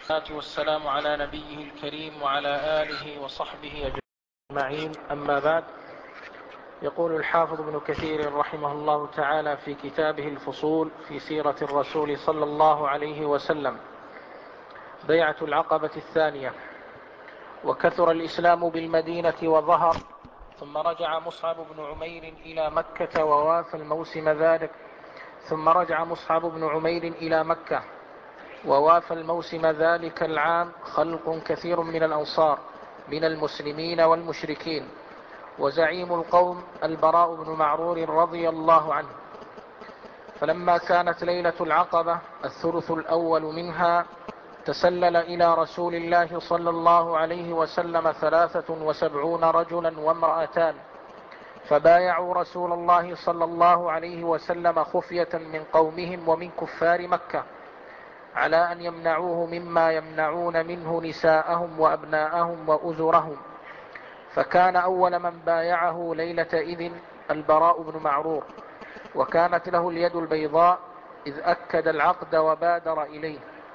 والصلاة والسلام على نبيه الكريم وعلى آله وصحبه أجمعين، أما بعد. يقول الحافظ ابن كثير رحمه الله تعالى في كتابه الفصول في سيرة الرسول صلى الله عليه وسلم: بيعة العقبة الثانية. وكثر الإسلام بالمدينة وظهر، ثم رجع مصعب بن عمير إلى مكة ووافى الموسم ذلك ثم رجع مصعب بن عمير إلى مكة ووافى الموسم ذلك العام خلق كثير من الأنصار من المسلمين والمشركين، وزعيم القوم البراء بن معرور رضي الله عنه. فلما كانت ليلة العقبة الثلث الأول منها، تسلل إلى رسول الله صلى الله عليه وسلم 73 رجلا وامرأتان، فبايعوا رسول الله صلى الله عليه وسلم خفية من قومهم ومن كفار مكة على أن يمنعوه مما يمنعون منه نساءهم وأبناءهم وأزرهم. فكان أول من بايعه ليلة إذن البراء بن معرور، وكانت له اليد البيضاء إذ أكد العقد وبادر إليه.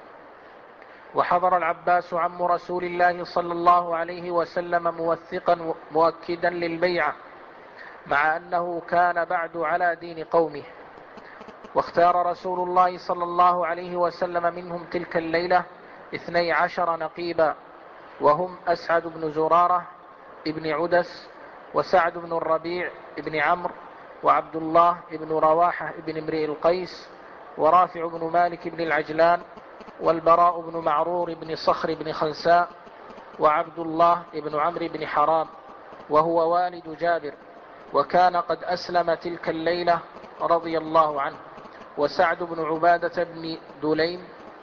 وحضر العباس عم رسول الله صلى الله عليه وسلم موثقا مؤكدا للبيعة، مع أنه كان بعد على دين قومه. واختار رسول الله صلى الله عليه وسلم منهم تلك الليلة 12 نقيبا، وهم أسعد بن زرارة ابن عدس، وسعد بن الربيع ابن عمرو، وعبد الله ابن رواحة ابن امرئ القيس، ورافع بن مالك بن العجلان، والبراء بن معرور بن صخر بن خنساء، وعبد الله ابن عمرو بن حرام وهو والد جابر، وكان قد أسلم تلك الليلة رضي الله عنه، وسعد بن عبادة بن دليم،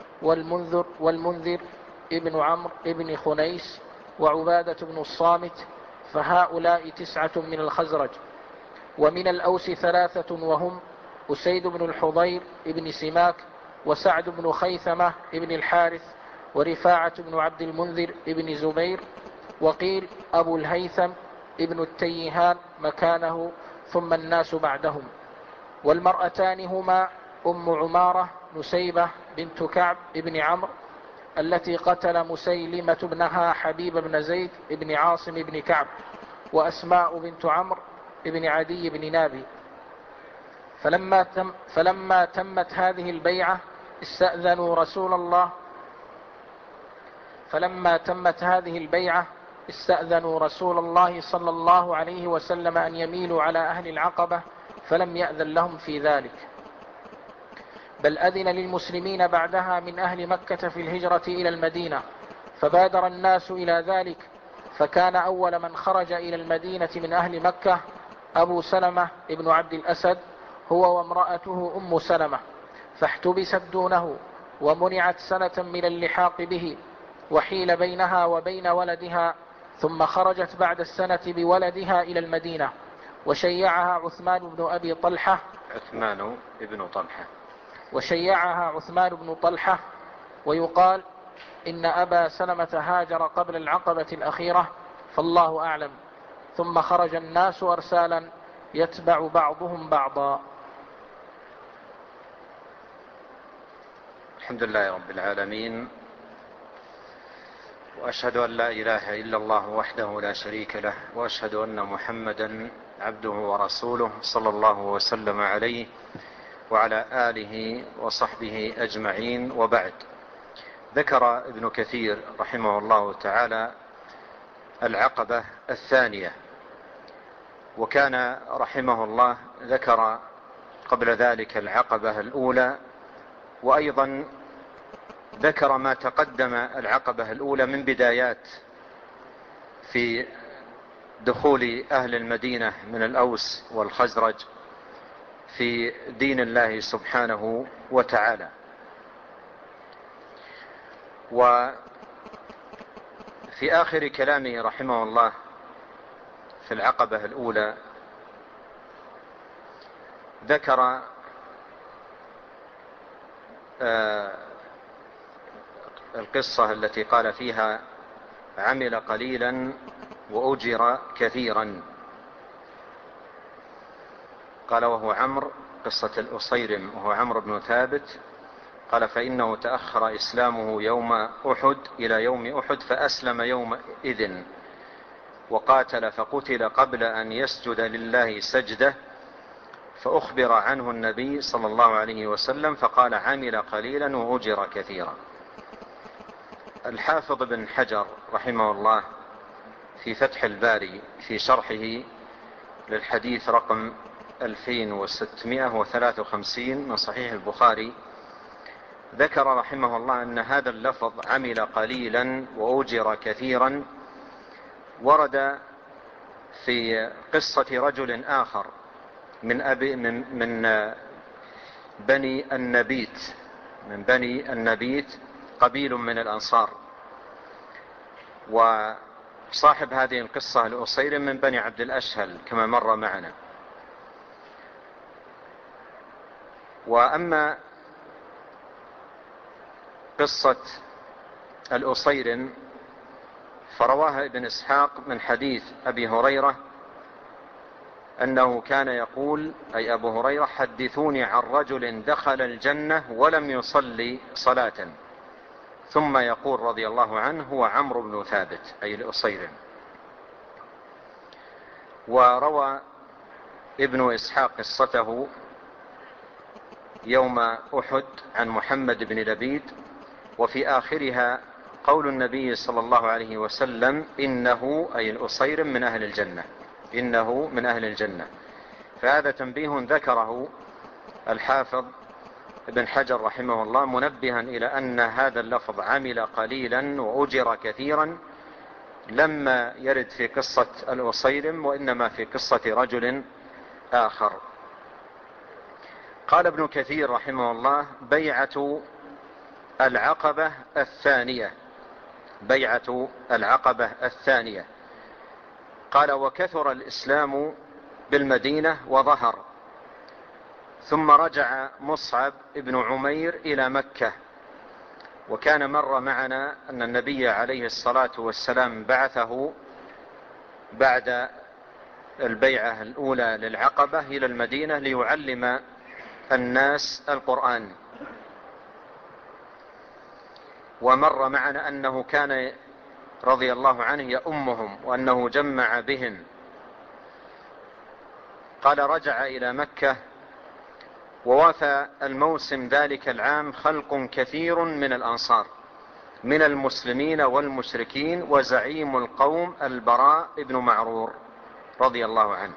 والمنذر ابن عمرو ابن خنيس، وعبادة بن الصامت، فهؤلاء 9 من الخزرج. ومن الأوس 3 وهم أسيد بن الحضير ابن سماك، وسعد بن خيثمة ابن الحارث، ورفاعة بن عبد المنذر ابن زبير، وقيل أبو الهيثم ابن التيهان مكانه، ثم الناس بعدهم. والمرأتان هما أم عمارة نسيبة بنت كعب ابن عمرو التي قتل مسيلمة ابنها حبيب بن زيد ابن عاصم ابن كعب، وأسماء بنت عمرو ابن عدي بن نابي. فلما تمت هذه البيعة استأذنوا رسول الله صلى الله عليه وسلم أن يميلوا على أهل العقبة، فلم يأذن لهم في ذلك، بل أذن للمسلمين بعدها من أهل مكة في الهجرة إلى المدينة، فبادر الناس إلى ذلك. فكان أول من خرج إلى المدينة من أهل مكة أبو سلمة ابن عبد الأسد، هو وامرأته أم سلمة، فاحتبست دونه ومنعت سنة من اللحاق به، وحيل بينها وبين ولدها، ثم خرجت بعد السنة بولدها إلى المدينة. وشيعها عثمان بن طلحة، ويقال إن أبا سلمة هاجر قبل العقبة الأخيرة، فالله أعلم. ثم خرج الناس أرسالا يتبع بعضهم بعضا. الحمد لله رب العالمين، وأشهد أن لا إله إلا الله وحده لا شريك له، وأشهد أن محمدا عبده ورسوله صلى الله وسلم عليه وعلى آله وصحبه أجمعين، وبعد. ذكر ابن كثير رحمه الله تعالى العقبة الثانية، وكان رحمه الله ذكر قبل ذلك العقبة الأولى، وأيضا ذكر ما تقدم العقبة الأولى من بدايات في دخول أهل المدينة من الأوس والخزرج في دين الله سبحانه وتعالى. وفي آخر كلامه رحمه الله في العقبة الأولى ذكر القصة التي قال فيها: عمل قليلا وأجر كثيرا. قال وهو عمرو، قصة الأصيرم، وهو عمرو بن ثابت، قال فإنه تأخر إسلامه يوم أحد إلى يوم أحد فأسلم يومئذ وقاتل فقتل قبل أن يسجد لله سجدة، فأخبر عنه النبي صلى الله عليه وسلم فقال عمل قليلا وأجر كثيرا. الحافظ بن حجر رحمه الله في فتح الباري في شرحه للحديث رقم 2653 من صحيح البخاري ذكر رحمه الله أن هذا اللفظ عمل قليلا وأجر كثيرا ورد في قصة رجل آخر من بني النبيت قبيل من الأنصار، وصاحب هذه القصة الأصير من بني عبد الأشهل كما مر معنا. وأما قصة الأصير فرواها ابن إسحاق من حديث أبي هريرة أنه كان يقول أي أبو هريرة حدثوني عن رجل دخل الجنة ولم يصلي صلاة، ثم يقول رضي الله عنه هو عمرو بن ثابت أي الأصير. وروى ابن إسحاق قصته يوم أحد عن محمد بن لبيد، وفي آخرها قول النبي صلى الله عليه وسلم إنه أي الأصير من أهل الجنة، إنه من أهل الجنة. فهذا تنبيه ذكره الحافظ ابن حجر رحمه الله منبها إلى أن هذا اللفظ عمل قليلا وأجر كثيرا لما يرد في قصة الأصيرم وإنما في قصة رجل آخر. قال ابن كثير رحمه الله بيعة العقبة الثانية، بيعة العقبة الثانية. قال وكثر الإسلام بالمدينة وظهر، ثم رجع مصعب بن عمير إلى مكة. وكان مر معنا أن النبي عليه الصلاة والسلام بعثه بعد البيعة الأولى للعقبة إلى المدينة ليعلم الناس القرآن. ومر معنا أنه كان رضي الله عنه يؤمهم وأنه جمع بهم. قال رجع إلى مكة ووافى الموسم ذلك العام خلق كثير من الأنصار من المسلمين والمشركين، وزعيم القوم البراء بن معرور رضي الله عنه.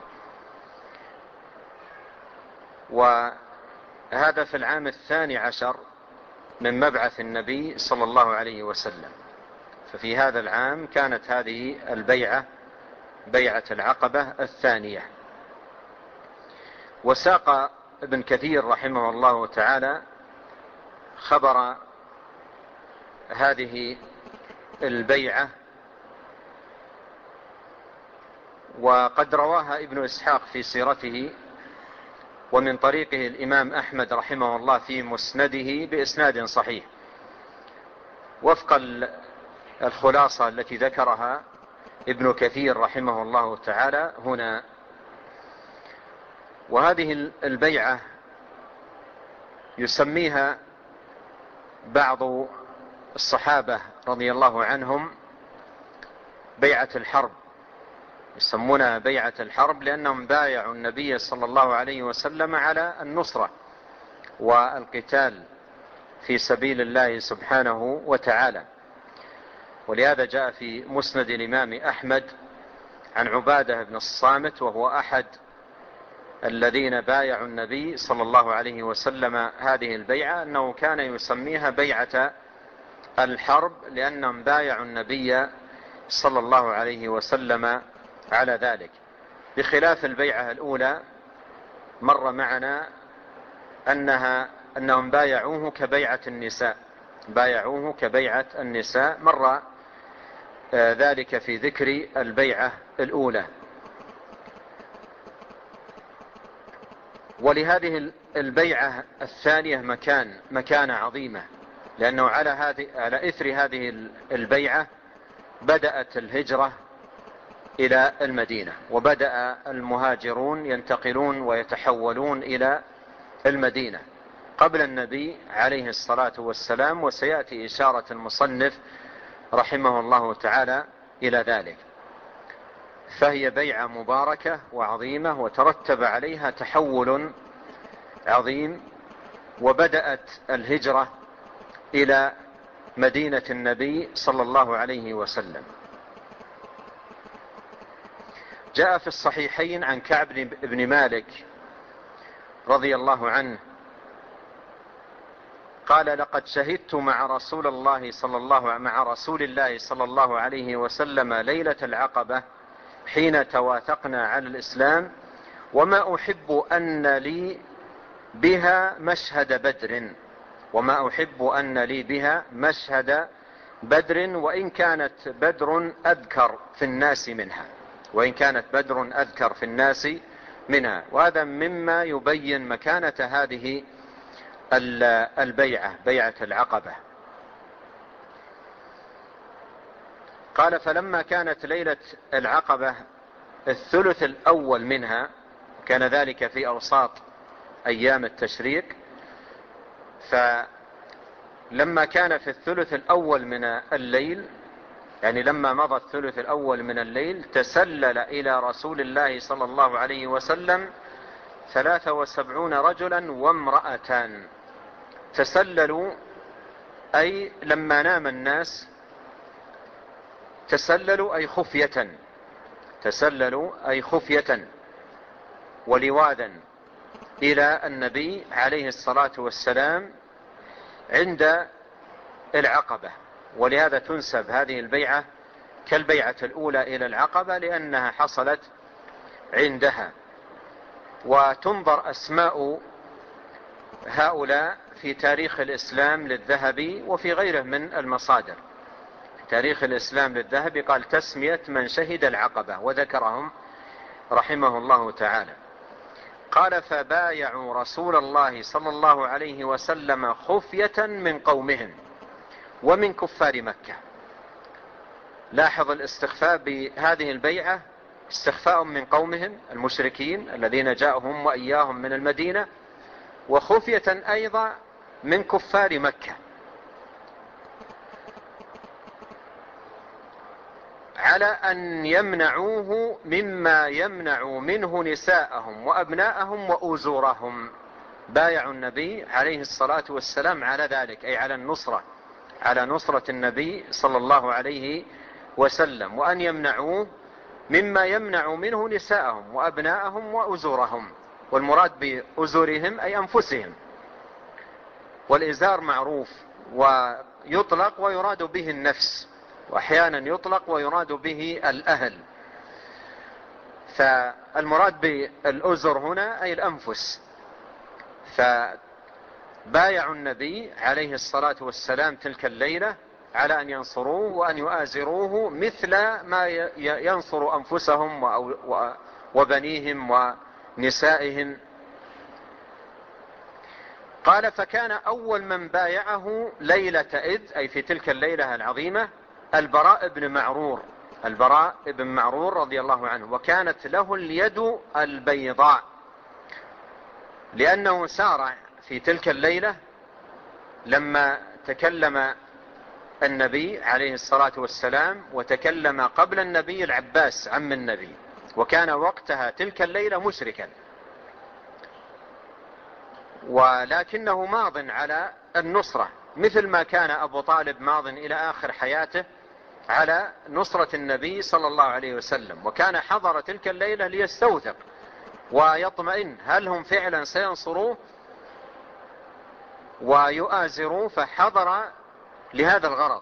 وهذا في العام 12 من مبعث النبي صلى الله عليه وسلم. ففي هذا العام كانت هذه البيعة بيعة العقبة الثانية. وساق ابن كثير رحمه الله تعالى خبر هذه البيعة، وقد رواها ابن إسحاق في سيرته ومن طريقه الإمام أحمد رحمه الله في مسنده بإسناد صحيح وفق الخلاصة التي ذكرها ابن كثير رحمه الله تعالى هنا. وهذه البيعة يسميها بعض الصحابة رضي الله عنهم بيعة الحرب، يسمونها بيعة الحرب لأنهم بايعوا النبي صلى الله عليه وسلم على النصرة والقتال في سبيل الله سبحانه وتعالى. ولهذا جاء في مسند الإمام أحمد عن عبادة بن الصامت وهو أحد الذين بايعوا النبي صلى الله عليه وسلم هذه البيعة أنه كان يسميها بيعة الحرب لأنهم بايعوا النبي صلى الله عليه وسلم على ذلك، بخلاف البيعة الأولى مر معنا أنهم بايعوه كبيعة النساء، بايعوه كبيعة النساء، مر ذلك في ذكر البيعة الأولى. ولهذه البيعة الثانية مكانة عظيمة، لأنه على إثر هذه البيعة بدأت الهجرة إلى المدينة، وبدأ المهاجرون ينتقلون ويتحولون إلى المدينة. قبل النبي عليه الصلاة والسلام، وسيأتي إشارة المصنف رحمه الله تعالى إلى ذلك. فهي بيعة مباركة وعظيمة، وترتب عليها تحول عظيم، وبدأت الهجرة إلى مدينة النبي صلى الله عليه وسلم. جاء في الصحيحين عن كعب بن مالك رضي الله عنه قال: لقد شهدت مع رسول الله صلى الله عليه وسلم ليلة العقبة حين تواثقنا على الإسلام، وما أحب أن لي بها مشهد بدر، وإن كانت بدر أذكر في الناس منها. وهذا مما يبين مكانة هذه البيعة، بيعة العقبة. قال: فلما كانت ليلة العقبة الثلث الأول منها، كان ذلك في أوساط أيام التشريق، فلما كان في الثلث الأول من الليل، يعني لما مضى الثلث الأول من الليل، تسلل إلى رسول الله صلى الله عليه وسلم 73 رجلا وامرأتان. تسللوا أي لما نام الناس، تسللوا أي خفية ولواذا إلى النبي عليه الصلاة والسلام عند العقبة. ولهذا تنسب هذه البيعة كالبيعة الأولى إلى العقبة، لأنها حصلت عندها. وتنظر أسماء هؤلاء في تاريخ الإسلام للذهبي وفي غيره من المصادر. تاريخ الإسلام للذهبي قال: تسمية من شهد العقبة، وذكرهم رحمه الله تعالى. قال: فبايعوا رسول الله صلى الله عليه وسلم خفية من قومهم ومن كفار مكة. لاحظ الاستخفاء بهذه البيعة، استخفاء من قومهم المشركين الذين جاءهم وإياهم من المدينة، وخفية أيضا من كفار مكة، على أن يمنعوه مما يمنع منه نساءهم وأبناءهم وأزورهم. بايعوا النبي عليه الصلاة والسلام على ذلك، أي على نصرة النبي صلى الله عليه وسلم، وأن يمنعوه مما يمنع منه نساءهم وأبناءهم وأزورهم. والمراد بأزورهم أي أنفسهم. والإزار معروف ويطلق ويراد به النفس، وأحيانا يطلق ويراد به الأهل. فالمراد بالأزر هنا أي الأنفس. فبايعوا النبي عليه الصلاة والسلام تلك الليلة على أن ينصروه وأن يؤازروه مثل ما ينصر أنفسهم وبنيهم ونسائهم. قال: فكان أول من بايعه ليلة إذ، أي في تلك الليلة العظيمة، البراء بن معرور رضي الله عنه، وكانت له اليد البيضاء، لأنه سارع في تلك الليلة لما تكلم النبي عليه الصلاة والسلام، وتكلم قبل النبي العباس عم النبي، وكان وقتها تلك الليلة مشركا، ولكنه ماض على النصرة، مثل ما كان أبو طالب ماض إلى آخر حياته على نصرة النبي صلى الله عليه وسلم. وكان حضر تلك الليلة ليستوثق ويطمئن هل هم فعلا سينصروه ويؤازروه، فحضر لهذا الغرض.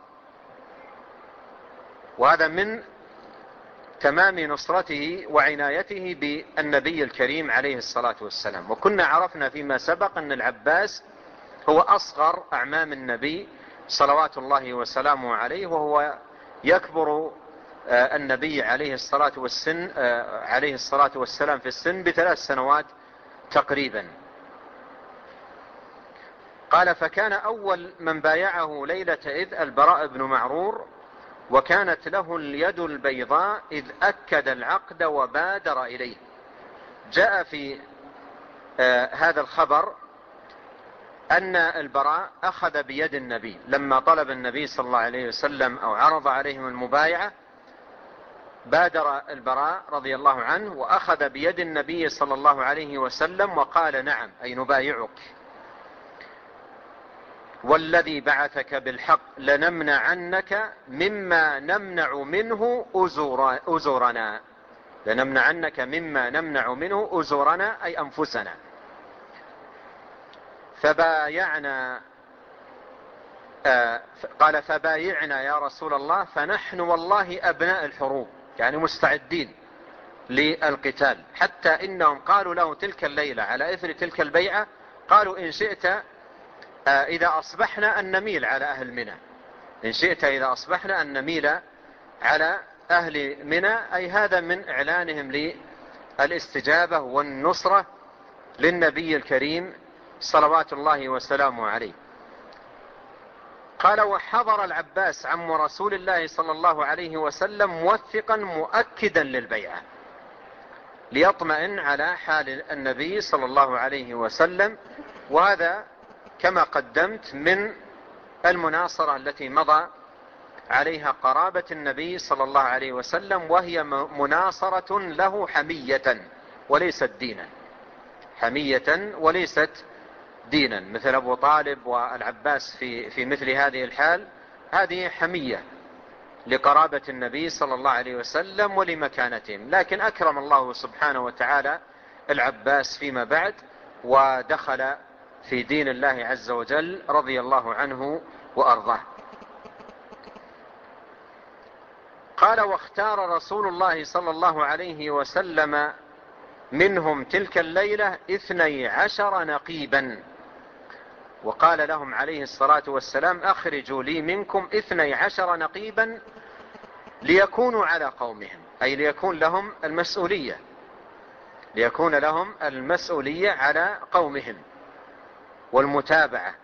وهذا من تمام نصرته وعنايته بالنبي الكريم عليه الصلاة والسلام. وكنا عرفنا فيما سبق أن العباس هو أصغر أعمام النبي صلوات الله وسلامه عليه، وهو يكبر النبي عليه الصلاة والسلام في السن ب3 سنوات تقريبا. قال: فكان أول من بايعه ليلة إذ البراء بن معرور، وكانت له اليد البيضاء إذ أكد العقد وبادر إليه. جاء في هذا الخبر أن البراء أخذ بيد النبي لما طلب النبي صلى الله عليه وسلم أو عرض عليهم المبايعة، بادر البراء رضي الله عنه وأخذ بيد النبي صلى الله عليه وسلم وقال نعم، أي نبايعك، والذي بعثك بالحق لنمنعنك مما نمنع منه أزورنا، لنمنعنك مما نمنع منه أزورنا أي أنفسنا. فبايعنا، قال فبايعنا يا رسول الله فنحن والله أبناء الحروب، يعني مستعدين للقتال، حتى إنهم قالوا له تلك الليلة على إثر تلك البيعة، قالوا إن شئت إذا أصبحنا أن نميل على أهل منى، إن شئت إذا أصبحنا أن نميل على أهل منى، أي هذا من إعلانهم للاستجابة والنصرة للنبي الكريم صلوات الله وسلامه عليه. قال وحضر العباس عم رسول الله صلى الله عليه وسلم موثقا مؤكدا للبيعة ليطمئن على حال النبي صلى الله عليه وسلم، وهذا كما قدمت من المناصرة التي مضى عليها قرابة النبي صلى الله عليه وسلم، وهي مناصرة له حمية وليست دينا، حمية وليست دينا، مثل أبو طالب والعباس في مثل هذه الحال، هذه حمية لقرابة النبي صلى الله عليه وسلم ولمكانتهم. لكن أكرم الله سبحانه وتعالى العباس فيما بعد ودخل في دين الله عز وجل رضي الله عنه وأرضاه. قال واختار رسول الله صلى الله عليه وسلم منهم تلك الليلة 12 نقيبا، وقال لهم عليه الصلاة والسلام أخرجوا لي منكم 12 نقيبا ليكونوا على قومهم، أي ليكون لهم المسؤولية، ليكون لهم المسؤولية على قومهم والمتابعة.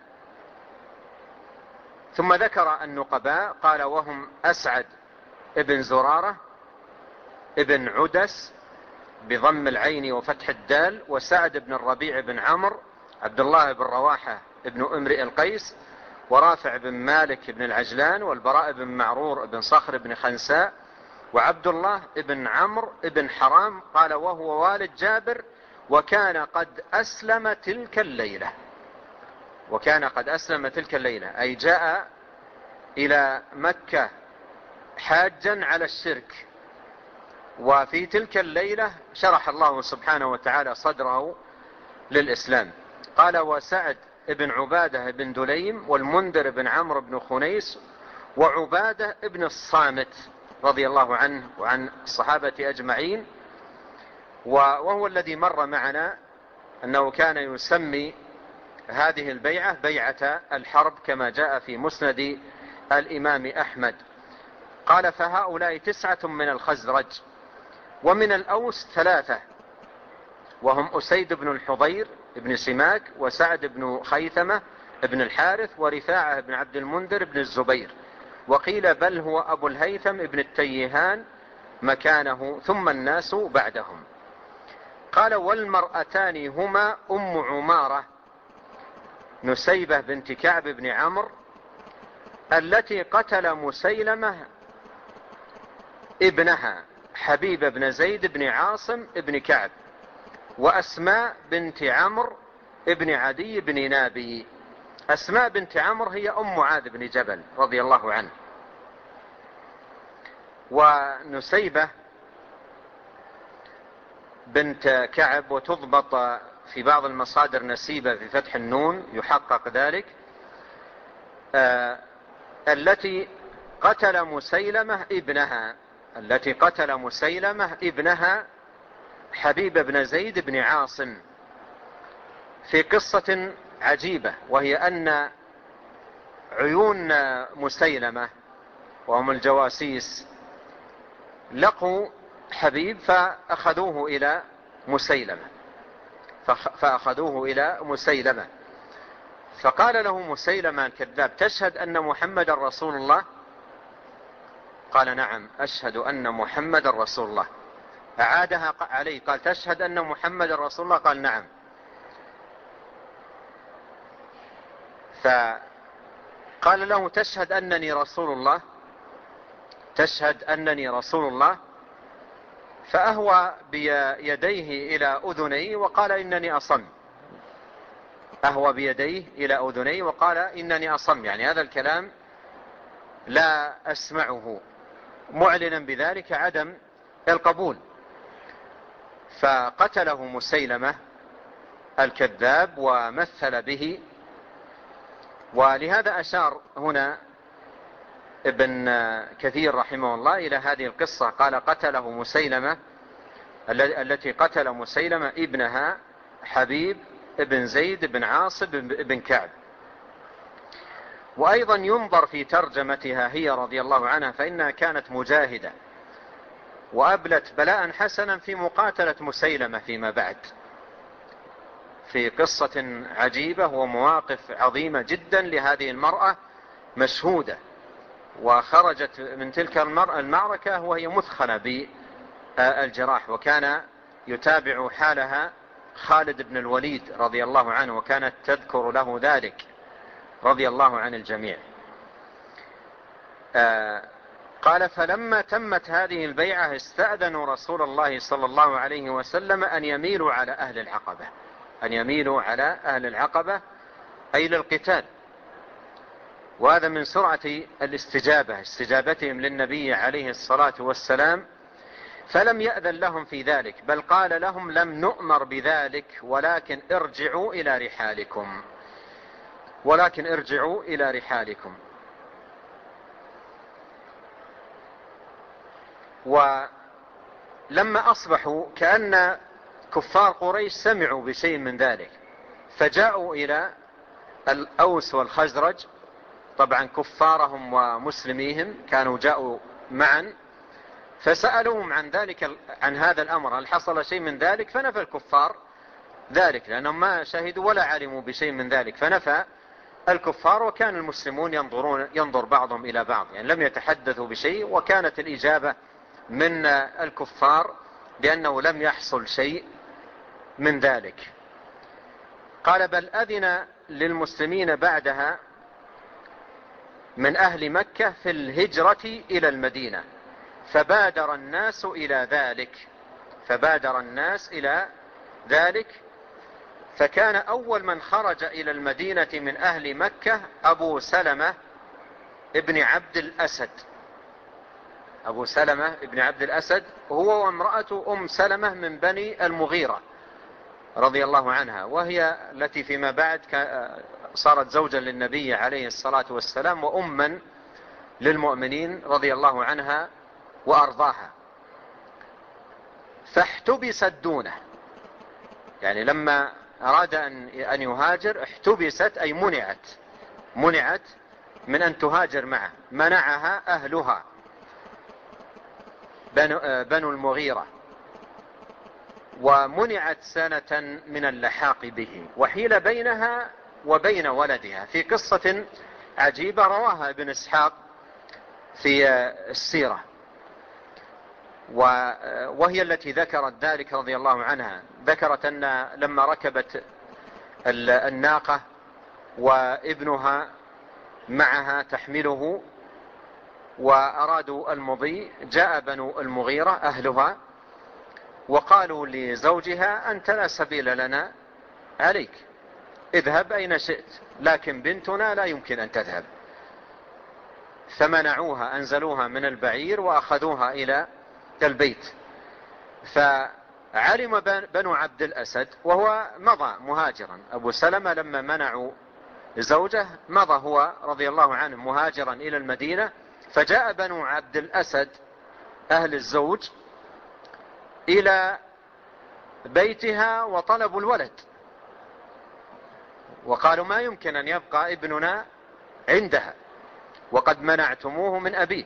ثم ذكر النقباء قال وهم أسعد ابن زرارة ابن عدس بضم العين وفتح الدال، وسعد بن الربيع بن عمرو، عبد الله بن رواحة ابن امرئ القيس، ورافع بن مالك بن العجلان، والبراء بن معرور بن صخر بن خنساء، وعبد الله بن عمرو بن حرام، قال وهو والد جابر، وكان قد أسلم تلك الليلة، وكان قد أسلم تلك الليلة، أي جاء إلى مكة حاجا على الشرك، وفي تلك الليلة شرح الله سبحانه وتعالى صدره للإسلام. قال وسعد بن عبادة بن دليم، والمنذر بن عمرو بن خنيس، وعبادة بن الصامت رضي الله عنه وعن الصحابة أجمعين، وهو الذي مر معنا أنه كان يسمي هذه البيعة بيعة الحرب كما جاء في مسند الإمام أحمد. قال فهؤلاء 9 من الخزرج، ومن الأوس 3، وهم أسيد بن الحضير بن سماك، وسعد بن خيثمة بن الحارث، ورفاعة بن عبد المنذر بن الزبير، وقيل بل هو أبو الهيثم بن التيهان مكانه، ثم الناس بعدهم. قال والمرأتان هما أم عمارة نسيبة بنت كعب بن عمرو التي قتل مسيلمة ابنها حبيب بن زيد بن عاصم بن كعب، وأسماء بنت عمرو ابن عدي بن نابي. أسماء بنت عمرو هي أم معاذ بن جبل رضي الله عنه، ونسيبة بنت كعب، وتضبط في بعض المصادر نسيبة في فتح النون يحقق ذلك، التي قتل مسيلمة ابنها، التي قتل مسيلمة ابنها حبيب بن زيد بن عاصم، في قصة عجيبة، وهي أن عيون مسيلمة وهم الجواسيس لقوا حبيب فأخذوه إلى مسيلمة، فقال له مسيلمة الكذاب تشهد أن محمد رسول الله؟ قال نعم أشهد أن محمد رسول الله. أعادها عليه قال تشهد أن محمد رسول الله؟ قال نعم. فقال له تشهد أنني رسول الله، تشهد أنني رسول الله؟ فأهوى بيديه إلى أذنيه وقال إنني أصم. أهوى بيديه إلى أذنيه وقال إنني أصم، يعني هذا الكلام لا أسمعه، معلنا بذلك عدم القبول. فقتله مسيلمة الكذاب ومثل به. ولهذا أشار هنا ابن كثير رحمه الله إلى هذه القصة، قال قتله مسيلمة، التي قتل مسيلمة ابنها حبيب ابن زيد بن عاصم بن كعب. وأيضا ينظر في ترجمتها هي رضي الله عنها، فإنها كانت مجاهدة وأبلت بلاء حسنا في مقاتلة مسيلمة فيما بعد، في قصة عجيبة ومواقف عظيمة جدا لهذه المرأة مشهودة، وخرجت من تلك المعركة وهي مثخنة بالجراح. وكان يتابع حالها خالد بن الوليد رضي الله عنه، وكانت تذكر له ذلك رضي الله عن الجميع. قال فلما تمت هذه البيعة استأذنوا رسول الله صلى الله عليه وسلم أن يميلوا على أهل العقبة، أن يميلوا على أهل العقبة أي للقتال. وهذا من سرعة الاستجابة، استجابتهم للنبي عليه الصلاة والسلام، فلم يأذن لهم في ذلك، بل قال لهم لم نؤمر بذلك ولكن ارجعوا إلى رحالكم، ولكن ارجعوا إلى رحالكم. ولما أصبحوا كأن كفار قريش سمعوا بشيء من ذلك، فجاءوا إلى الأوس والخزرج، طبعا كفارهم ومسلميهم كانوا جاءوا معا، فسألوهم عن ذلك، عن هذا الأمر، هل حصل شيء من ذلك؟ فنفى الكفار ذلك، لأنهم ما شهدوا ولا علموا بشيء من ذلك، فنفى الكفار. وكان المسلمون ينظر بعضهم إلى بعض، يعني لم يتحدثوا بشيء، وكانت الإجابة من الكفار بأنه لم يحصل شيء من ذلك. قال بل أذن للمسلمين بعدها من أهل مكة في الهجرة إلى المدينة، فبادر الناس إلى ذلك، فبادر الناس إلى ذلك. فكان أول من خرج إلى المدينة من أهل مكة أبو سلمة ابن عبد الأسد، أبو سلمة ابن عبد الأسد هو وامرأة أم سلمة من بني المغيرة رضي الله عنها، وهي التي فيما بعد صارت زوجا للنبي عليه الصلاة والسلام وأما للمؤمنين رضي الله عنها وأرضاها. فاحتبست دونه، يعني لما أراد أن يهاجر احتبست أي منعت من أن تهاجر معه، منعها أهلها بنو المغيرة، ومنعت سنة من اللحاق به، وحيل بينها وبين ولدها في قصة عجيبة رواها ابن إسحاق في السيرة، وهي التي ذكرت ذلك رضي الله عنها. ذكرت أن لما ركبت الناقة وابنها معها تحمله وأرادوا المضي، جاء بنو المغيرة أهلها وقالوا لزوجها أنت لا سبيل لنا عليك، اذهب أين شئت، لكن بنتنا لا يمكن أن تذهب. فمنعوها، أنزلوها من البعير وأخذوها إلى البيت. فعلم بنو عبد الأسد، وهو مضى مهاجرا، أبو سلمة لما منعوا زوجه مضى هو رضي الله عنه مهاجرا إلى المدينة. فجاء بنو عبد الأسد أهل الزوج إلى بيتها وطلبوا الولد، وقالوا ما يمكن أن يبقى ابننا عندها وقد منعتموه من أبيه.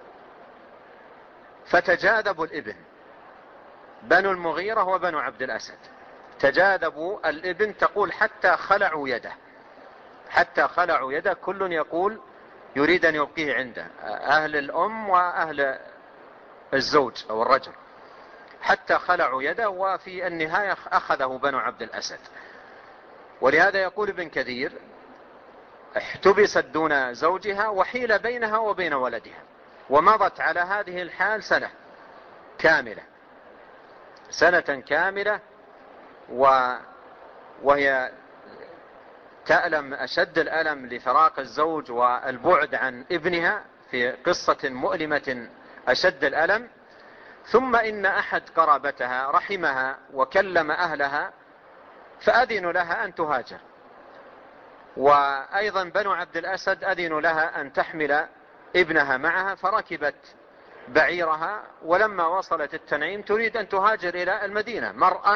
فتجاذبوا الابن، بنو المغيرة وبنو عبد الأسد تجاذبوا الابن، تقول حتى خلعوا يده، حتى خلعوا يده، كل يقول يريد أن يبقيه عنده، أهل الأم وأهل الزوج أو الرجل، حتى خلعوا يده، وفي النهاية أخذه بنو عبد الأسد. ولهذا يقول ابن كثير احتبست دون زوجها وحيل بينها وبين ولدها، ومضت على هذه الحال سنة كاملة، سنة كاملة، وهي تألم أشد الألم لفراق الزوج والبعد عن ابنها في قصة مؤلمة أشد الألم. ثم إن أحد قرابتها رحمها وكلم أهلها فأذنوا لها أن تهاجر، وأيضا بنو عبد الأسد أذنوا لها أن تحمل ابنها معها، فركبت بعيرها، ولما وصلت التنعيم تريد أن تهاجر إلى المدينة، مرأة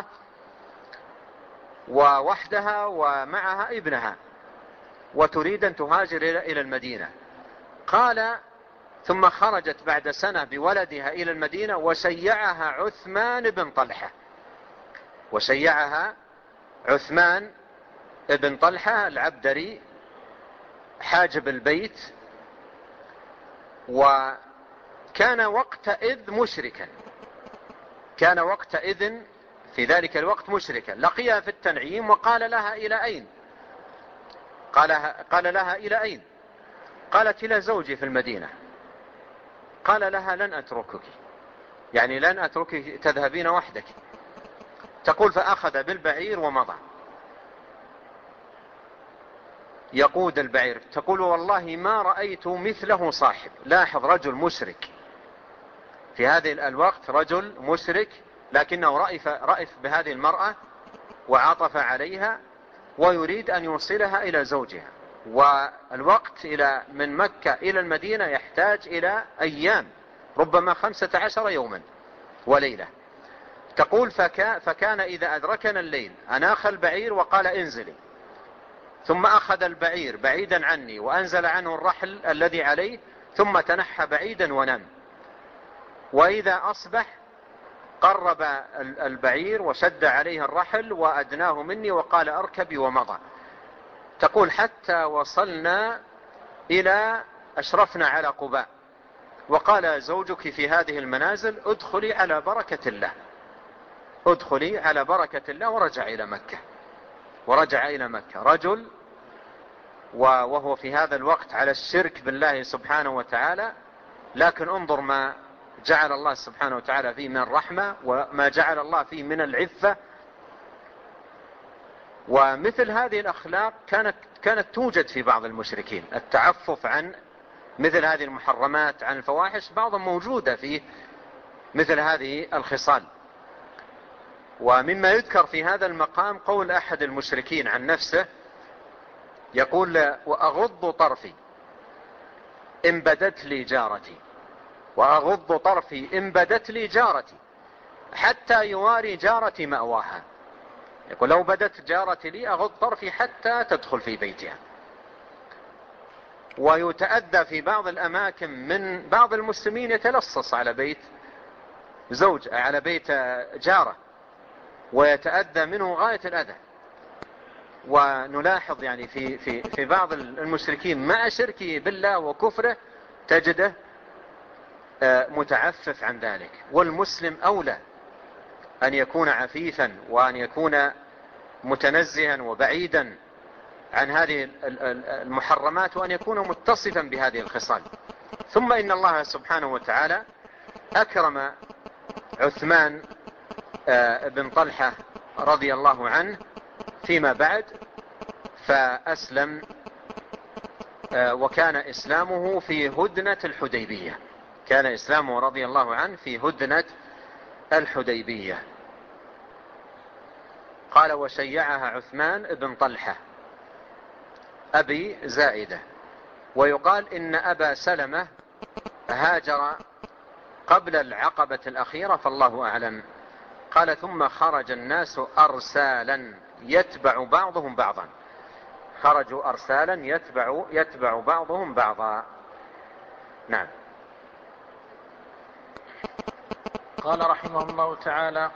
ووحدها ومعها ابنها، وتريد أن تهاجر إلى المدينة. قال ثم خرجت بعد سنة بولدها إلى المدينة، وشيعها عثمان بن طلحة، وشيعها عثمان بن طلحة العبدري حاجب البيت، وكان وقتئذ مشركا، كان وقتئذ في ذلك الوقت مشركا. لقيها في التنعيم وقال لها إلى أين؟ قال لها إلى أين؟ قالت إلى زوجي في المدينة. قال لها لن أتركك، يعني لن أتركك تذهبين وحدك. تقول فأخذ بالبعير ومضى يقود البعير. تقول والله ما رأيت مثله صاحب. لاحظ، رجل مشرك في هذه الوقت، رجل مشرك، لكنه رأف بهذه المرأة وعطف عليها ويريد أن يوصلها إلى زوجها، والوقت من مكة إلى المدينة يحتاج إلى أيام، ربما 15 يوما وليلة. تقول فكان إذا أدركنا الليل أناخ البعير وقال انزلي، ثم أخذ البعير بعيدا عني وأنزل عنه الرحل الذي عليه، ثم تنحى بعيدا ونام. وإذا أصبح قرب البعير وشد عليه الرحل وأدناه مني وقال أركبي ومضى. تقول حتى وصلنا إلى أشرفنا على قباء، وقال زوجك في هذه المنازل ادخلي على بركة الله، ادخلي على بركة الله. ورجع إلى مكة رجل وهو في هذا الوقت على الشرك بالله سبحانه وتعالى، لكن انظر ما جعل الله سبحانه وتعالى فيه من الرحمة وما جعل الله فيه من العفة. ومثل هذه الأخلاق كانت توجد في بعض المشركين، التعفف عن مثل هذه المحرمات، عن الفواحش، بعضهم موجودة في مثل هذه الخصال. ومما يذكر في هذا المقام قول أحد المشركين عن نفسه، يقول وأغض طرفي إن بدت لي جارتي، وأغض طرفي إن بدت لي جارتي حتى يواري جارتي مأواها. يقول لو بدت جارتي لي أغض طرفي حتى تدخل في بيتها. ويتأذى في بعض الأماكن من بعض المسلمين يتلصص على بيت زوج، على بيت جاره، ويتأذى منه غاية الأذى. ونلاحظ يعني في بعض المشركين مع شركه بالله وكفره تجده متعفف عن ذلك. والمسلم أولى أن يكون عفيفا وأن يكون متنزها وبعيدا عن هذه المحرمات، وأن يكون متصفا بهذه الخصال. ثم إن الله سبحانه وتعالى أكرم عثمان بن طلحة رضي الله عنه فيما بعد فأسلم، وكان إسلامه في هدنة الحديبية، كان إسلامه رضي الله عنه في هدنة الحديبية. قال وشيعها عثمان بن طلحة أبي زائدة. ويقال إن أبا سلمة هاجر قبل العقبة الأخيرة فالله أعلم. قال ثم خرج الناس أرسالا يتبع بعضهم بعضا، خرجوا أرسالا يتبع بعضهم بعضا. نعم. قال رحمه الله تعالى: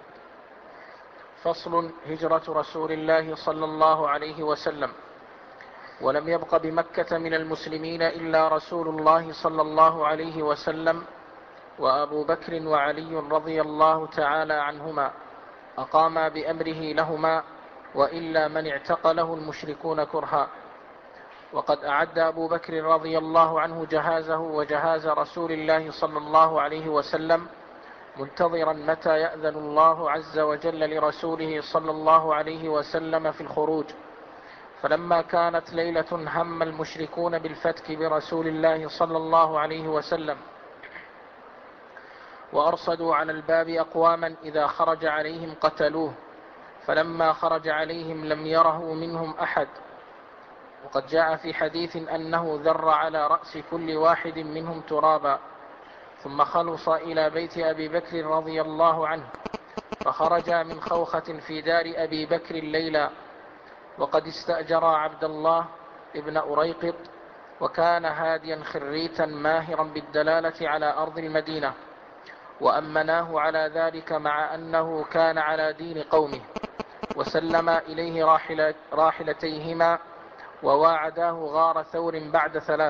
فصل: هجرة رسول الله صلى الله عليه وسلم. ولم يبق بمكة من المسلمين إلا رسول الله صلى الله عليه وسلم وأبو بكر وعلي رضي الله تعالى عنهما، أقاما بأمره لهما، وإلا من اعتقله المشركون كرها. وقد أعد أبو بكر رضي الله عنه جهازه وجهاز رسول الله صلى الله عليه وسلم منتظرا متى يأذن الله عز وجل لرسوله صلى الله عليه وسلم في الخروج. فلما كانت ليلة هم المشركون بالفتك برسول الله صلى الله عليه وسلم، وأرصدوا على الباب أقواما إذا خرج عليهم قتلوه، فلما خرج عليهم لم يره منهم أحد. وقد جاء في حديث أنه ذر على رأس كل واحد منهم ترابا، ثم خلص إلى بيت أبي بكر رضي الله عنه، فخرج من خوخة في دار أبي بكر ليلا، وقد استأجر عبد الله ابن أريقط، وكان هاديا خريتا ماهرا بالدلالة على أرض المدينة، وأمناه على ذلك مع أنه كان على دين قومه، وسلم إليه راحلتيهما، وواعداه غار ثور بعد 3.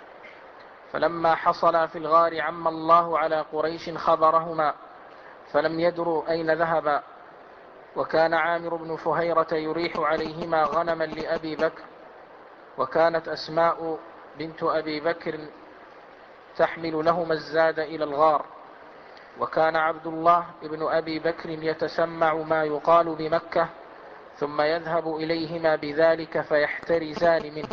فلما حصل في الغار عم الله على قريش خبرهما، فلم يدروا أين ذهبا. وكان عامر بن فهيرة يريح عليهما غنما لأبي بكر، وكانت أسماء بنت أبي بكر تحمل لهما الزاد إلى الغار. وكان عبد الله ابن أبي بكر يتسمع ما يقال بمكة، ثم يذهب إليهما بذلك فيحترزان منه.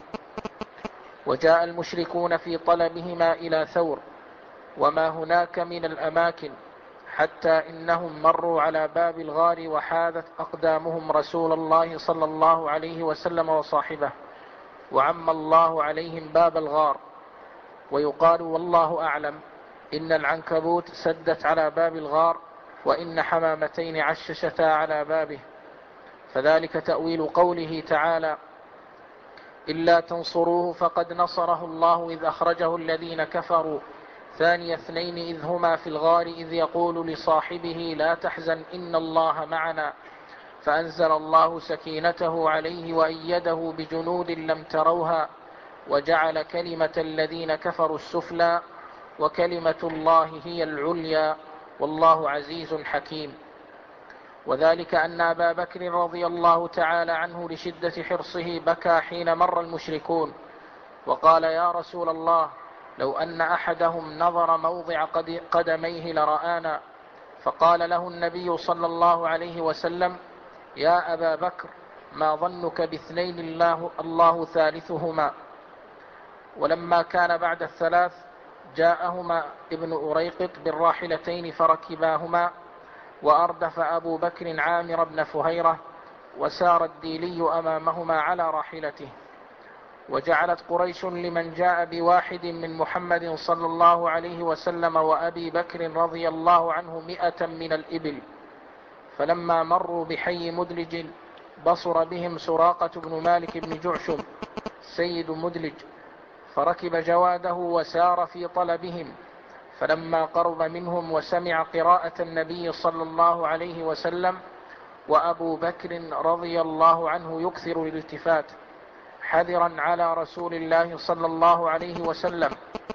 وجاء المشركون في طلبهما إلى ثور وما هناك من الأماكن، حتى إنهم مروا على باب الغار وحاذت أقدامهم رسول الله صلى الله عليه وسلم وصاحبه، وعم الله عليهم باب الغار. ويقال والله أعلم إن العنكبوت سدت على باب الغار، وإن حمامتين عششتا على بابه، فذلك تأويل قوله تعالى: إلا تنصروه فقد نصره الله إذ أخرجه الذين كفروا ثاني 2 إذ هما في الغار إذ يقول لصاحبه لا تحزن إن الله معنا، فأنزل الله سكينته عليه وأيده بجنود لم تروها، وجعل كلمة الذين كفروا السفلى، وكلمة الله هي العليا، والله عزيز حكيم. وذلك أن أبا بكر رضي الله تعالى عنه لشدة حرصه بكى حين مر المشركون، وقال: يا رسول الله، لو أن أحدهم نظر موضع قدميه لرآنا. فقال له النبي صلى الله عليه وسلم: يا أبا بكر، ما ظنك ب2 الله ثالثهما. ولما كان بعد 3 جاءهما ابن أريقط بالراحلتين فركباهما، وأردف أبو بكر عامر بن فهيرة، وسار الديلي أمامهما على راحلته. وجعلت قريش لمن جاء بواحد من محمد صلى الله عليه وسلم وأبي بكر رضي الله عنه 100 من الإبل. فلما مروا بحي مدلج بصر بهم سراقة بن مالك بن جعشم سيد مدلج، فركب جواده وسار في طلبهم. فلما قرب منهم وسمع قراءة النبي صلى الله عليه وسلم وأبو بكر رضي الله عنه يكثر الالتفات حذرا على رسول الله صلى الله عليه وسلم،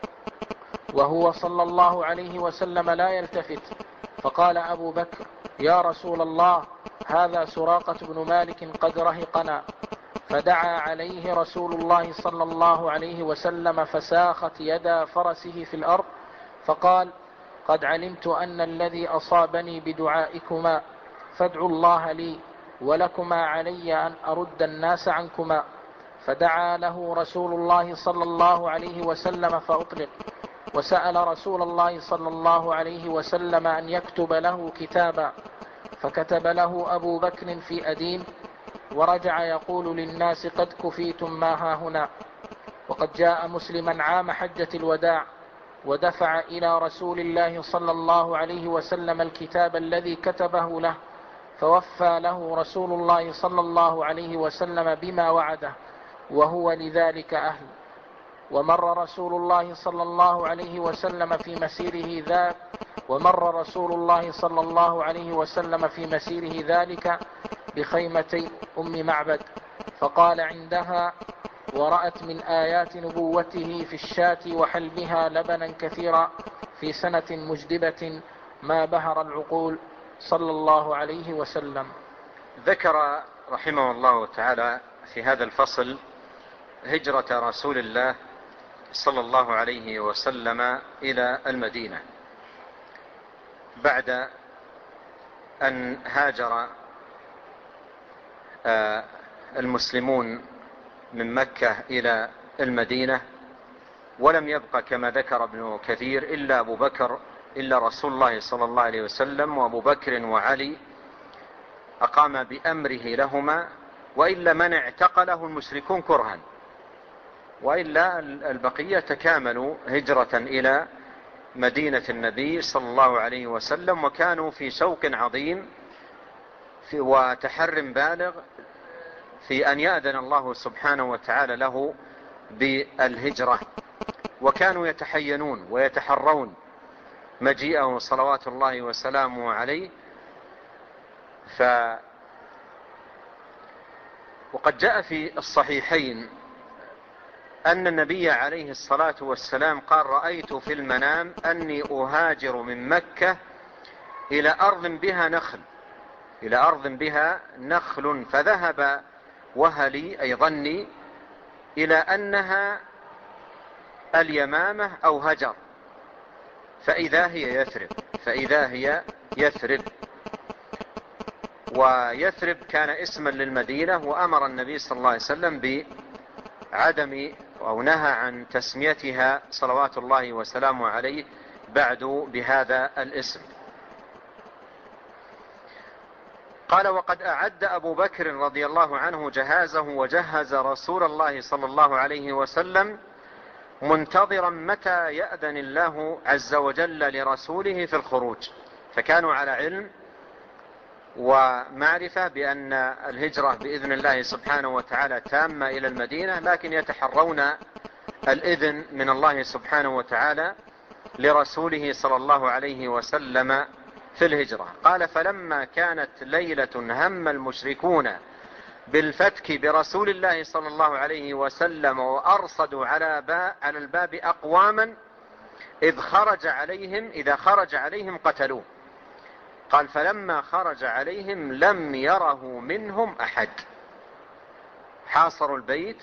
وهو صلى الله عليه وسلم لا يلتفت، فقال أبو بكر: يا رسول الله، هذا سراقة بن مالك قد رهقنا. فدعا عليه رسول الله صلى الله عليه وسلم، فساخت يدا فرسه في الأرض، فقال: قد علمت أن الذي أصابني بدعائكما، فادعوا الله لي ولكما علي أن أرد الناس عنكما. فدعا له رسول الله صلى الله عليه وسلم فأطلق، وسأل رسول الله صلى الله عليه وسلم أن يكتب له كتابا، فكتب له أبو بكر في أديم، ورجع يقول للناس: قد كفيتم ما هاهنا. وقد جاء مسلما عام حجة الوداع ودفع إلى رسول الله صلى الله عليه وسلم الكتاب الذي كتبه له، فوفى له رسول الله صلى الله عليه وسلم بما وعده، وهو لذلك أهل. ومر رسول الله صلى الله عليه وسلم في مسيره ذلك بخيمتي أم معبد، فقال عندها: ورأت من آيات نبوته في الشاة وحلبها لبنا كثيرا في سنة مجدبة ما بهر العقول، صلى الله عليه وسلم. ذكر رحمه الله تعالى في هذا الفصل هجرة رسول الله صلى الله عليه وسلم إلى المدينة بعد أن هاجر المسلمون من مكة إلى المدينة، ولم يبق كما ذكر ابن كثير إلا أبو بكر، إلا رسول الله صلى الله عليه وسلم وأبو بكر وعلي أقام بأمره لهما، وإلا من اعتقله المشركون كرها، وإلا البقية تكاملوا هجرة إلى مدينة النبي صلى الله عليه وسلم، وكانوا في شوق عظيم وتحر بالغ في أن يأذن الله سبحانه وتعالى له بالهجرة، وكانوا يتحينون ويتحرون مجيئه صلوات الله وسلامه عليه. وقد جاء في الصحيحين أن النبي عليه الصلاة والسلام قال: رأيت في المنام أني أهاجر من مكة إلى أرض بها نخل، فذهب وهلي أي ظني إلى أنها اليمامة أو هجر، فإذا هي يثرب. ويثرب كان اسما للمدينة، وأمر النبي صلى الله عليه وسلم بعدم أو نهى عن تسميتها صلوات الله وسلامه عليه بعد بهذا الاسم. قال: وقد أعد أبو بكر رضي الله عنه جهازه وجهز رسول الله صلى الله عليه وسلم منتظرا متى يأذن الله عز وجل لرسوله في الخروج. فكانوا على علم ومعرفة بأن الهجرة بإذن الله سبحانه وتعالى تامة إلى المدينة، لكن يتحرون الإذن من الله سبحانه وتعالى لرسوله صلى الله عليه وسلم في الهجرة. قال: فلما كانت ليلة هم المشركون بالفتك برسول الله صلى الله عليه وسلم وأرصدوا على الباب أقواما إذا خرج عليهم قتلوه. قال: فلما خرج عليهم لم يره منهم أحد. حاصروا البيت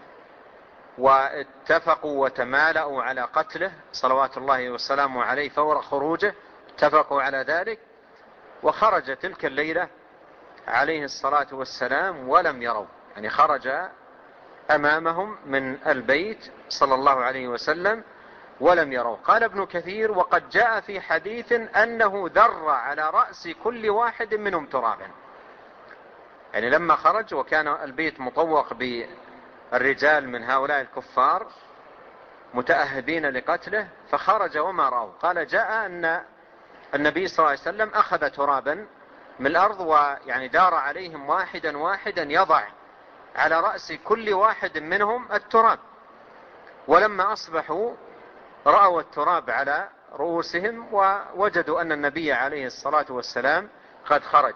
واتفقوا وتمالأوا على قتله صلوات الله وسلامه عليه فور خروجه، اتفقوا على ذلك، وخرج تلك الليلة عليه الصلاة والسلام ولم يروا، يعني خرج أمامهم من البيت صلى الله عليه وسلم ولم يروا. قال ابن كثير: وقد جاء في حديث أنه ذر على رأس كل واحد منهم ترابا. يعني لما خرج وكان البيت مطوق بالرجال من هؤلاء الكفار متأهبين لقتله، فخرج وما رأوا. قال: جاء أن النبي صلى الله عليه وسلم أخذ ترابا من الأرض ويعني دار عليهم واحدا واحدا يضع على رأس كل واحد منهم التراب، ولما أصبحوا رأوا التراب على رؤوسهم ووجدوا أن النبي عليه الصلاة والسلام قد خرج.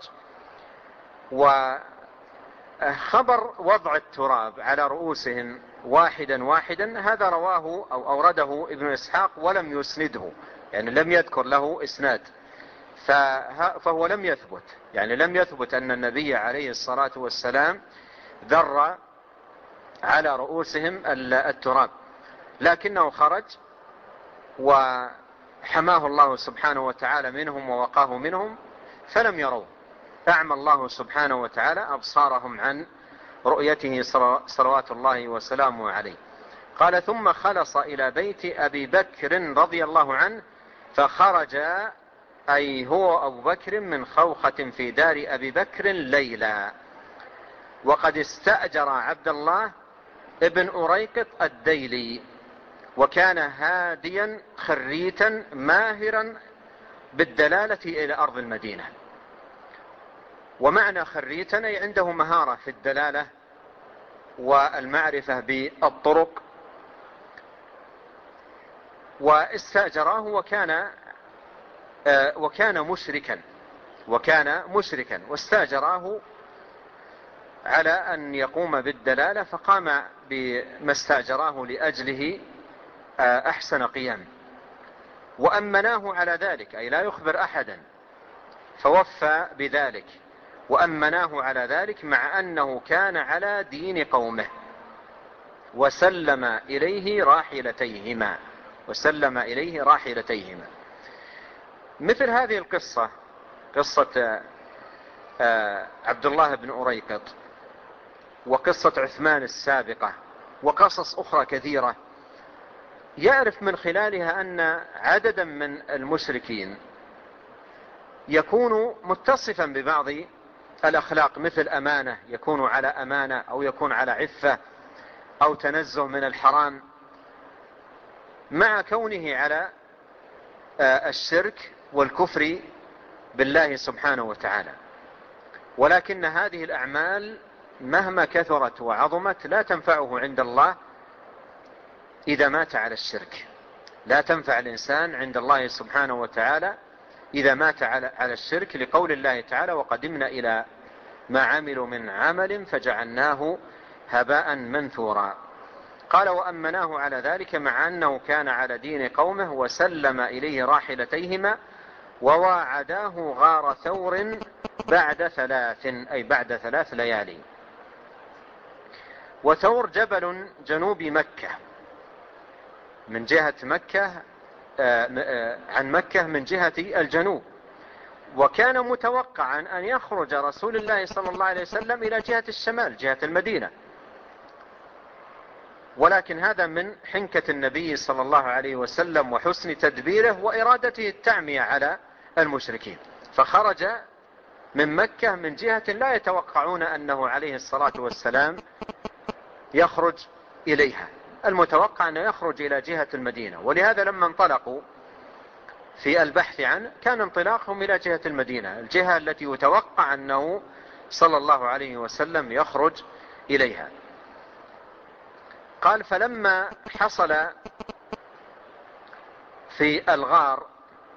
وخبر وضع التراب على رؤوسهم واحدا واحدا هذا رواه أو أورده ابن إسحاق ولم يسنده، يعني لم يذكر له إسناد، فهو لم يثبت، يعني لم يثبت أن النبي عليه الصلاة والسلام ذر على رؤوسهم التراب، لكنه خرج وحماه الله سبحانه وتعالى منهم ووقاه منهم فلم يروا. أعمى الله سبحانه وتعالى أبصارهم عن رؤيته صلوات الله وسلامه عليه. قال: ثم خلص إلى بيت أبي بكر رضي الله عنه فخرج، أي هو أبو بكر، من خوخة في دار أبي بكر ليلا، وقد استأجر عبد الله ابن أريقط الديلي، وكان هاديا خريتا ماهرا بالدلالة إلى أرض المدينة. ومعنى خريتا أي عنده مهارة في الدلالة والمعرفة بالطرق. واستأجراه وكان مشركا واستأجراه على أن يقوم بالدلالة، فقام بما استأجراه لأجله أحسن قيام، وأمناه على ذلك، أي لا يخبر أحدا، فوفى بذلك وأمناه على ذلك، مع أنه كان على دين قومه. وسلم إليه راحلتيهما. وسلم إليه راحلتيهما. مثل هذه القصة، قصة عبد الله بن أريقط، وقصة عثمان السابقة، وقصص أخرى كثيرة، يعرف من خلالها أن عددا من المشركين يكون متصفا ببعض الأخلاق، مثل أمانة، يكون على أمانة، أو يكون على عفة، أو تنزه من الحرام، مع كونه على الشرك والكفر بالله سبحانه وتعالى. ولكن هذه الأعمال مهما كثرت وعظمت لا تنفعه عند الله إذا مات على الشرك. لا تنفع الإنسان عند الله سبحانه وتعالى إذا مات على الشرك، لقول الله تعالى: وقدمنا إلى ما عملوا من عمل فجعلناه هباء منثورا. قال: وأمناه على ذلك مع أنه كان على دين قومه، وسلم إليه راحلتيهما، وواعداه غار ثور بعد 3، أي بعد 3 ليالي. وثور جبل جنوب مكة، من جهة مكة، عن مكة من جهة الجنوب. وكان متوقعا أن يخرج رسول الله صلى الله عليه وسلم إلى جهة الشمال، جهة المدينة، ولكن هذا من حنكة النبي صلى الله عليه وسلم وحسن تدبيره وإرادته التعمية على المشركين، فخرج من مكة من جهة لا يتوقعون أنه عليه الصلاة والسلام يخرج إليها. المتوقع أنه يخرج إلى جهة المدينة، ولهذا لما انطلقوا في البحث عنه كان انطلاقهم إلى جهة المدينة، الجهة التي يتوقع أنه صلى الله عليه وسلم يخرج إليها. قال: فلما حصل في الغار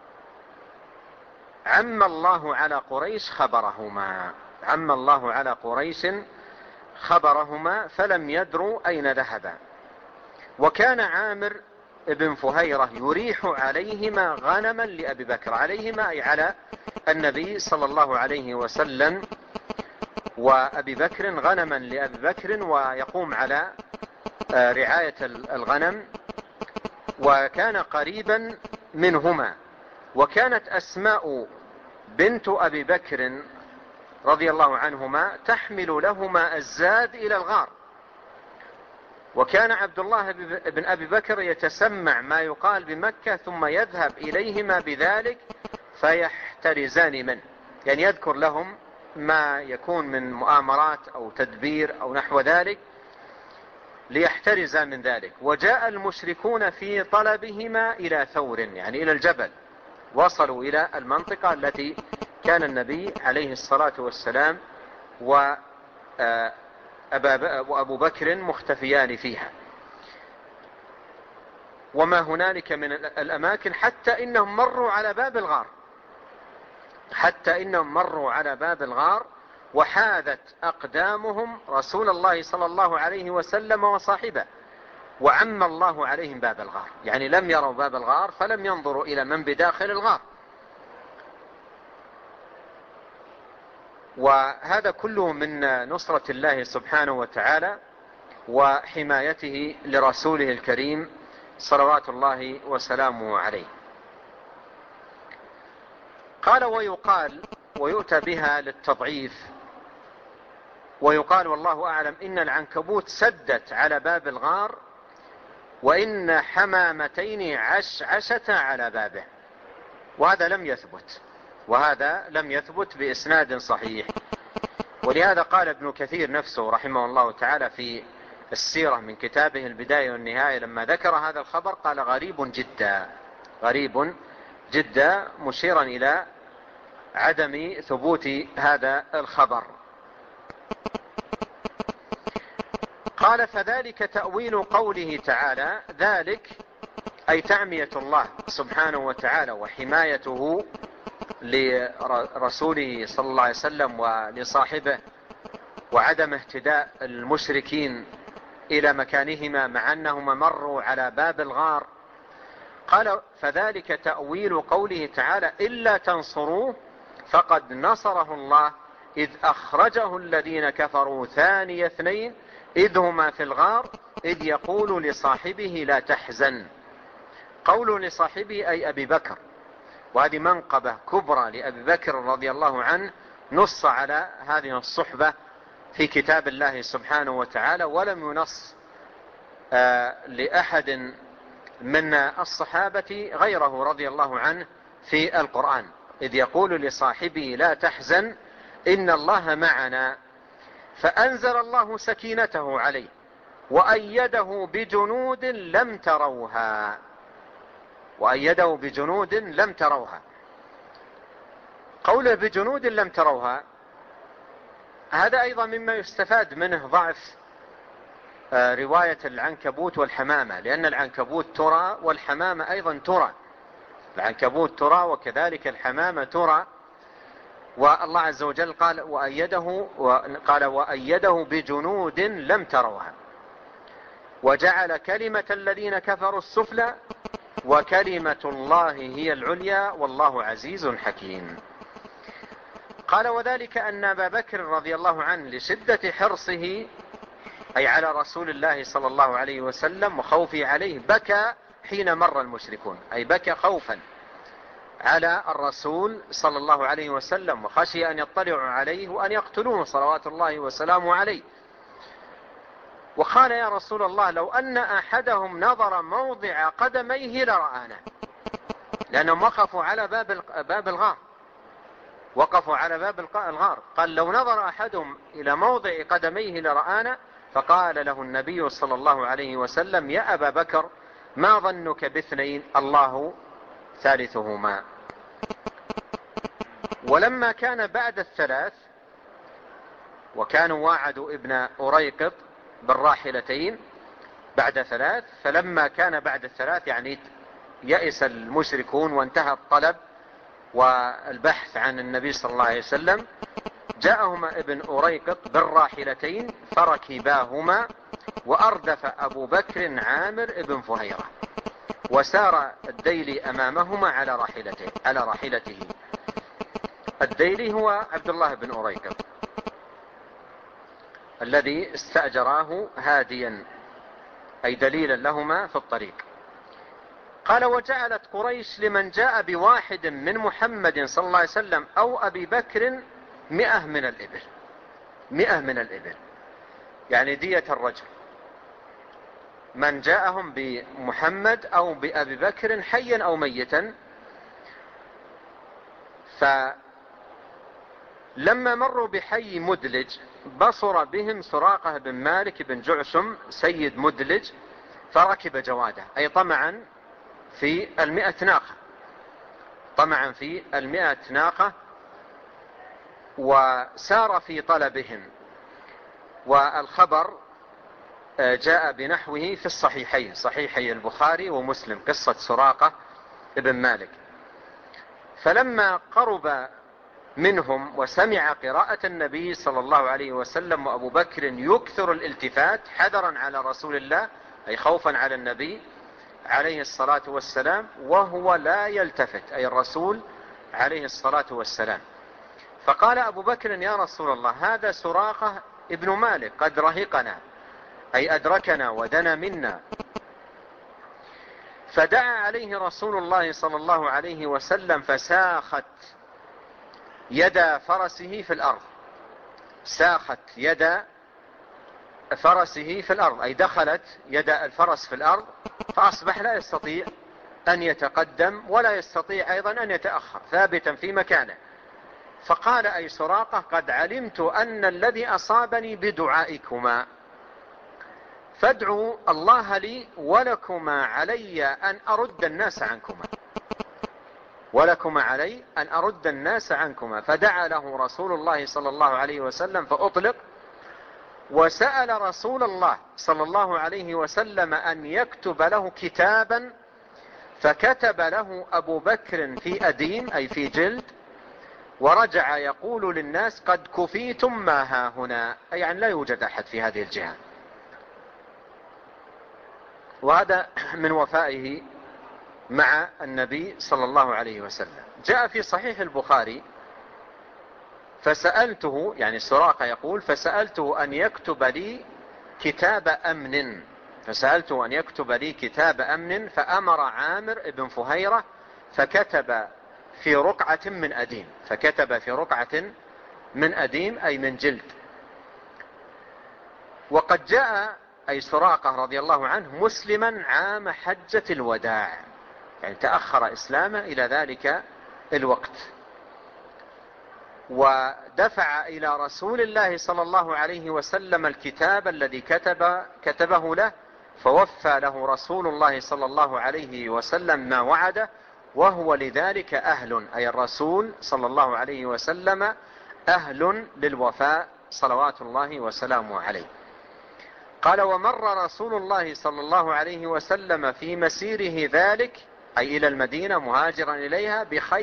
عم الله على قريش خبرهما. عم الله على قريش خبرهما فلم يدروا أين ذهبا. وكان عامر ابن فهيرة يريح عليهما غنما لأبي بكر، عليهما أي على النبي صلى الله عليه وسلم وأبي بكر، غنما لأبي بكر، ويقوم على رعاية الغنم، وكان قريبا منهما. وكانت أسماء بنت أبي بكر رضي الله عنهما تحمل لهما الزاد إلى الغار. وكان عبد الله بن أبي بكر يتسمع ما يقال بمكة ثم يذهب إليهما بذلك فيحترزان منه، يعني يذكر لهم ما يكون من مؤامرات أو تدبير أو نحو ذلك ليحترزا من ذلك. وجاء المشركون في طلبهما إلى ثور، يعني إلى الجبل، وصلوا إلى المنطقة التي كان النبي عليه الصلاة والسلام وأبو بكر مختفيان فيها، وما هنالك من الأماكن، حتى إنهم مروا على باب الغار، حتى إنهم مروا على باب الغار وحاذت أقدامهم رسول الله صلى الله عليه وسلم وصاحبه، وعم الله عليهم باب الغار، يعني لم يروا باب الغار فلم ينظروا إلى من بداخل الغار. وهذا كله من نصرة الله سبحانه وتعالى وحمايته لرسوله الكريم صلوات الله وسلامه عليه. قال: ويقال، ويؤتى بها للتضعيف، ويقال والله أعلم إن العنكبوت سدت على باب الغار، وإن حمامتين عشعشتا على بابه. وهذا لم يثبت بإسناد صحيح. ولهذا قال ابن كثير نفسه رحمه الله تعالى في السيرة من كتابه البداية والنهاية لما ذكر هذا الخبر قال: غريب جدا، مشيرا إلى عدم ثبوت هذا الخبر. قال: فذلك تأويل قوله تعالى، ذلك أي تعمية الله سبحانه وتعالى وحمايته لرسوله صلى الله عليه وسلم ولصاحبه، وعدم اهتداء المشركين إلى مكانهما مع أنهما مروا على باب الغار. قال: فذلك تأويل قوله تعالى: إلا تنصروه فقد نصره الله إذ أخرجه الذين كفروا ثاني اثنين إذ هما في الغار إذ يقول لصاحبه لا تحزن. قوله لصاحبه أي أبي بكر، وهذه منقبة كبرى لأبي بكر رضي الله عنه، نص على هذه الصحبة في كتاب الله سبحانه وتعالى، ولم ينص لأحد من الصحابة غيره رضي الله عنه في القرآن. إذ يقول لصاحبه لا تحزن إن الله معنا، فأنزل الله سكينته عليه وأيده بجنود لم تروها. وأيده بجنود لم تروها. قوله بجنود لم تروها هذا أيضا مما يستفاد منه ضعف رواية العنكبوت والحمامة، لأن العنكبوت ترى والحمامة أيضا ترى. العنكبوت ترى وكذلك الحمامة ترى. والله عز وجل قال وأيده بجنود لم تروها وجعل كلمة الذين كفروا السفلى وكلمة الله هي العليا والله عزيز حكيم. قال وذلك أن أبا بكر رضي الله عنه لشدة حرصه أي على رسول الله صلى الله عليه وسلم وخوفه عليه بكى حين مر المشركون، أي بكى خوفا على الرسول صلى الله عليه وسلم وخشي أن يطلعوا عليه وأن يقتلوه صلوات الله وسلامه عليه. وقال يا رسول الله لو أن أحدهم نظر موضع قدميه لرآنا، لأنهم وقفوا على باب الغار، وقفوا على باب الغار. قال لو نظر أحدهم إلى موضع قدميه لرآنا. فقال له النبي صلى الله عليه وسلم يا أبا بكر ما ظنك باثنين الله ثالثهما. ولما كان بعد الثلاث وكانوا واعدوا ابن أريقط بالراحلتين بعد ثلاث، فلما كان بعد الثلاث يعني يئس المشركون وانتهى الطلب والبحث عن النبي صلى الله عليه وسلم، جاءهما ابن أريقط بالراحلتين فركباهما وأردف أبو بكر عامر ابن فهيرة وسار الديلي أمامهما على راحلته. الديلي هو عبد الله بن أريقط الذي استأجراه هاديا أي دليلا لهما في الطريق. قال وجعلت قريش لمن جاء بواحد من محمد صلى الله عليه وسلم أو أبي بكر 100 من الإبل. 100 من الإبل يعني دية الرجل، من جاءهم بمحمد أو بأبي بكر حيا أو ميتا. فلما مروا بحي مدلج بصر بهم سراقة بن مالك بن جعشم سيد مدلج فركب جواده أي طمعا في 100 ناقة، طمعا في 100 ناقة، وسار في طلبهم. والخبر جاء بنحوه في الصحيحين، صحيحي البخاري ومسلم، قصة سراقة ابن مالك. فلما قرب منهم وسمع قراءة النبي صلى الله عليه وسلم وأبو بكر يكثر الالتفات حذرا على رسول الله أي خوفا على النبي عليه الصلاة والسلام وهو لا يلتفت أي الرسول عليه الصلاة والسلام، فقال أبو بكر يا رسول الله هذا سراقة ابن مالك قد رهقنا أي أدركنا ودنا منا. فدعا عليه رسول الله صلى الله عليه وسلم فساخت يد فرسه في الأرض، ساخت يد فرسه في الأرض أي دخلت يد الفرس في الأرض، فأصبح لا يستطيع أن يتقدم ولا يستطيع أيضا أن يتأخر ثابتا في مكانه. فقال أي سراقة قد علمت أن الذي أصابني بدعائكما فادعوا الله لي ولكما علي أن أرد الناس عنكما، ولكما علي أن أرد الناس عنكما. فدعا له رسول الله صلى الله عليه وسلم فأطلق، وسأل رسول الله صلى الله عليه وسلم أن يكتب له كتابا، فكتب له أبو بكر في أديم أي في جلد، ورجع يقول للناس قد كفيتم ما ها هنا، أي يعني لا يوجد أحد في هذه الجهة. وهذا من وفائه مع النبي صلى الله عليه وسلم. جاء في صحيح البخاري فسألته يعني سراقة يقول فسألته أن يكتب لي كتاب أمن فسألته أن يكتب لي كتاب أمن، فأمر عامر بن فهيرة فكتب في رقعة من أديم، فكتب في رقعة من أديم أي من جلد. وقد جاء أي سراقة رضي الله عنه مسلما عام حجة الوداع، يعني تأخر إسلامه إلى ذلك الوقت، ودفع إلى رسول الله صلى الله عليه وسلم الكتاب الذي كتبه له، فوفى له رسول الله صلى الله عليه وسلم ما وعده، وهو لذلك أهل، أي الرسول صلى الله عليه وسلم أهل للوفاء صلوات الله وسلامه عليه. قال: ومر رسول الله صلى الله عليه وسلم في مسيره ذلك، أي إلى المدينة مهاجرا إليها،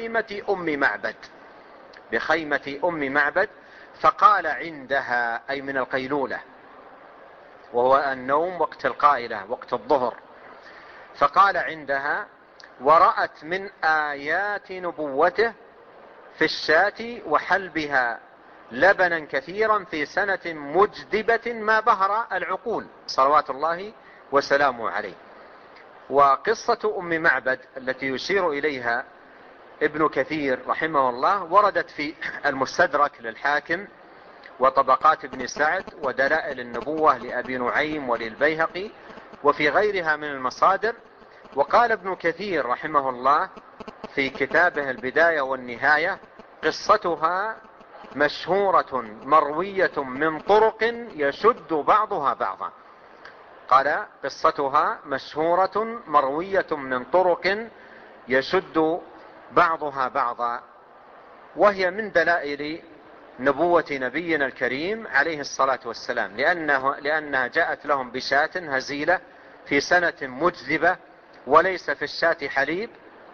بخيمة أم معبد، فقال عندها، أي من القيلولة، وهو النوم وقت القائلة وقت الظهر، فقال عندها: ورأت من آيات نبوته في الشاة وحلبها لبنا كثيرا في سنة مجدبة ما بهر العقول صلوات الله وسلامه عليه. وقصة أم معبد التي يشير إليها ابن كثير رحمه الله وردت في المستدرك للحاكم وطبقات ابن سعد ودلائل النبوة لأبي نعيم وللبيهقي وفي غيرها من المصادر. وقال ابن كثير رحمه الله في كتابه البداية والنهاية: قصتها مشهورة مروية من طرق يشد بعضها بعضا. قال: قصتها مشهورة مروية من طرق يشد بعضها بعضا، وهي من دلائل نبوة نبينا الكريم عليه الصلاة والسلام، لأنها جاءت لهم بشاة هزيلة في سنة مجذبة وليس في الشاة حليب،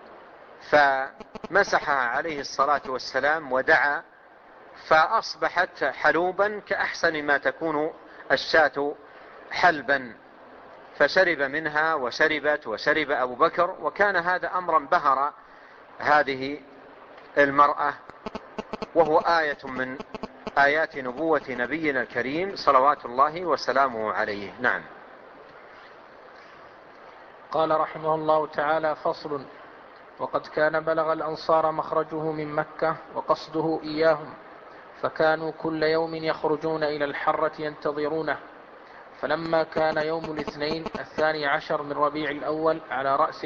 فمسحها عليه الصلاة والسلام ودعا، فأصبحت حلوبا كأحسن ما تكون الشاة حلبا، فشرب منها وشرب أبو بكر، وكان هذا أمرا بهر هذه المرأة، وهو آية من آيات نبوة نبينا الكريم صلوات الله وسلامه عليه. نعم. قال رحمه الله تعالى: فصل. وقد كان بلغ الأنصار مخرجه من مكة وقصده إياهم، فكانوا كل يوم يخرجون إلى الحرة ينتظرونه، فلما كان يوم الاثنين 12 من ربيع الأول على رأس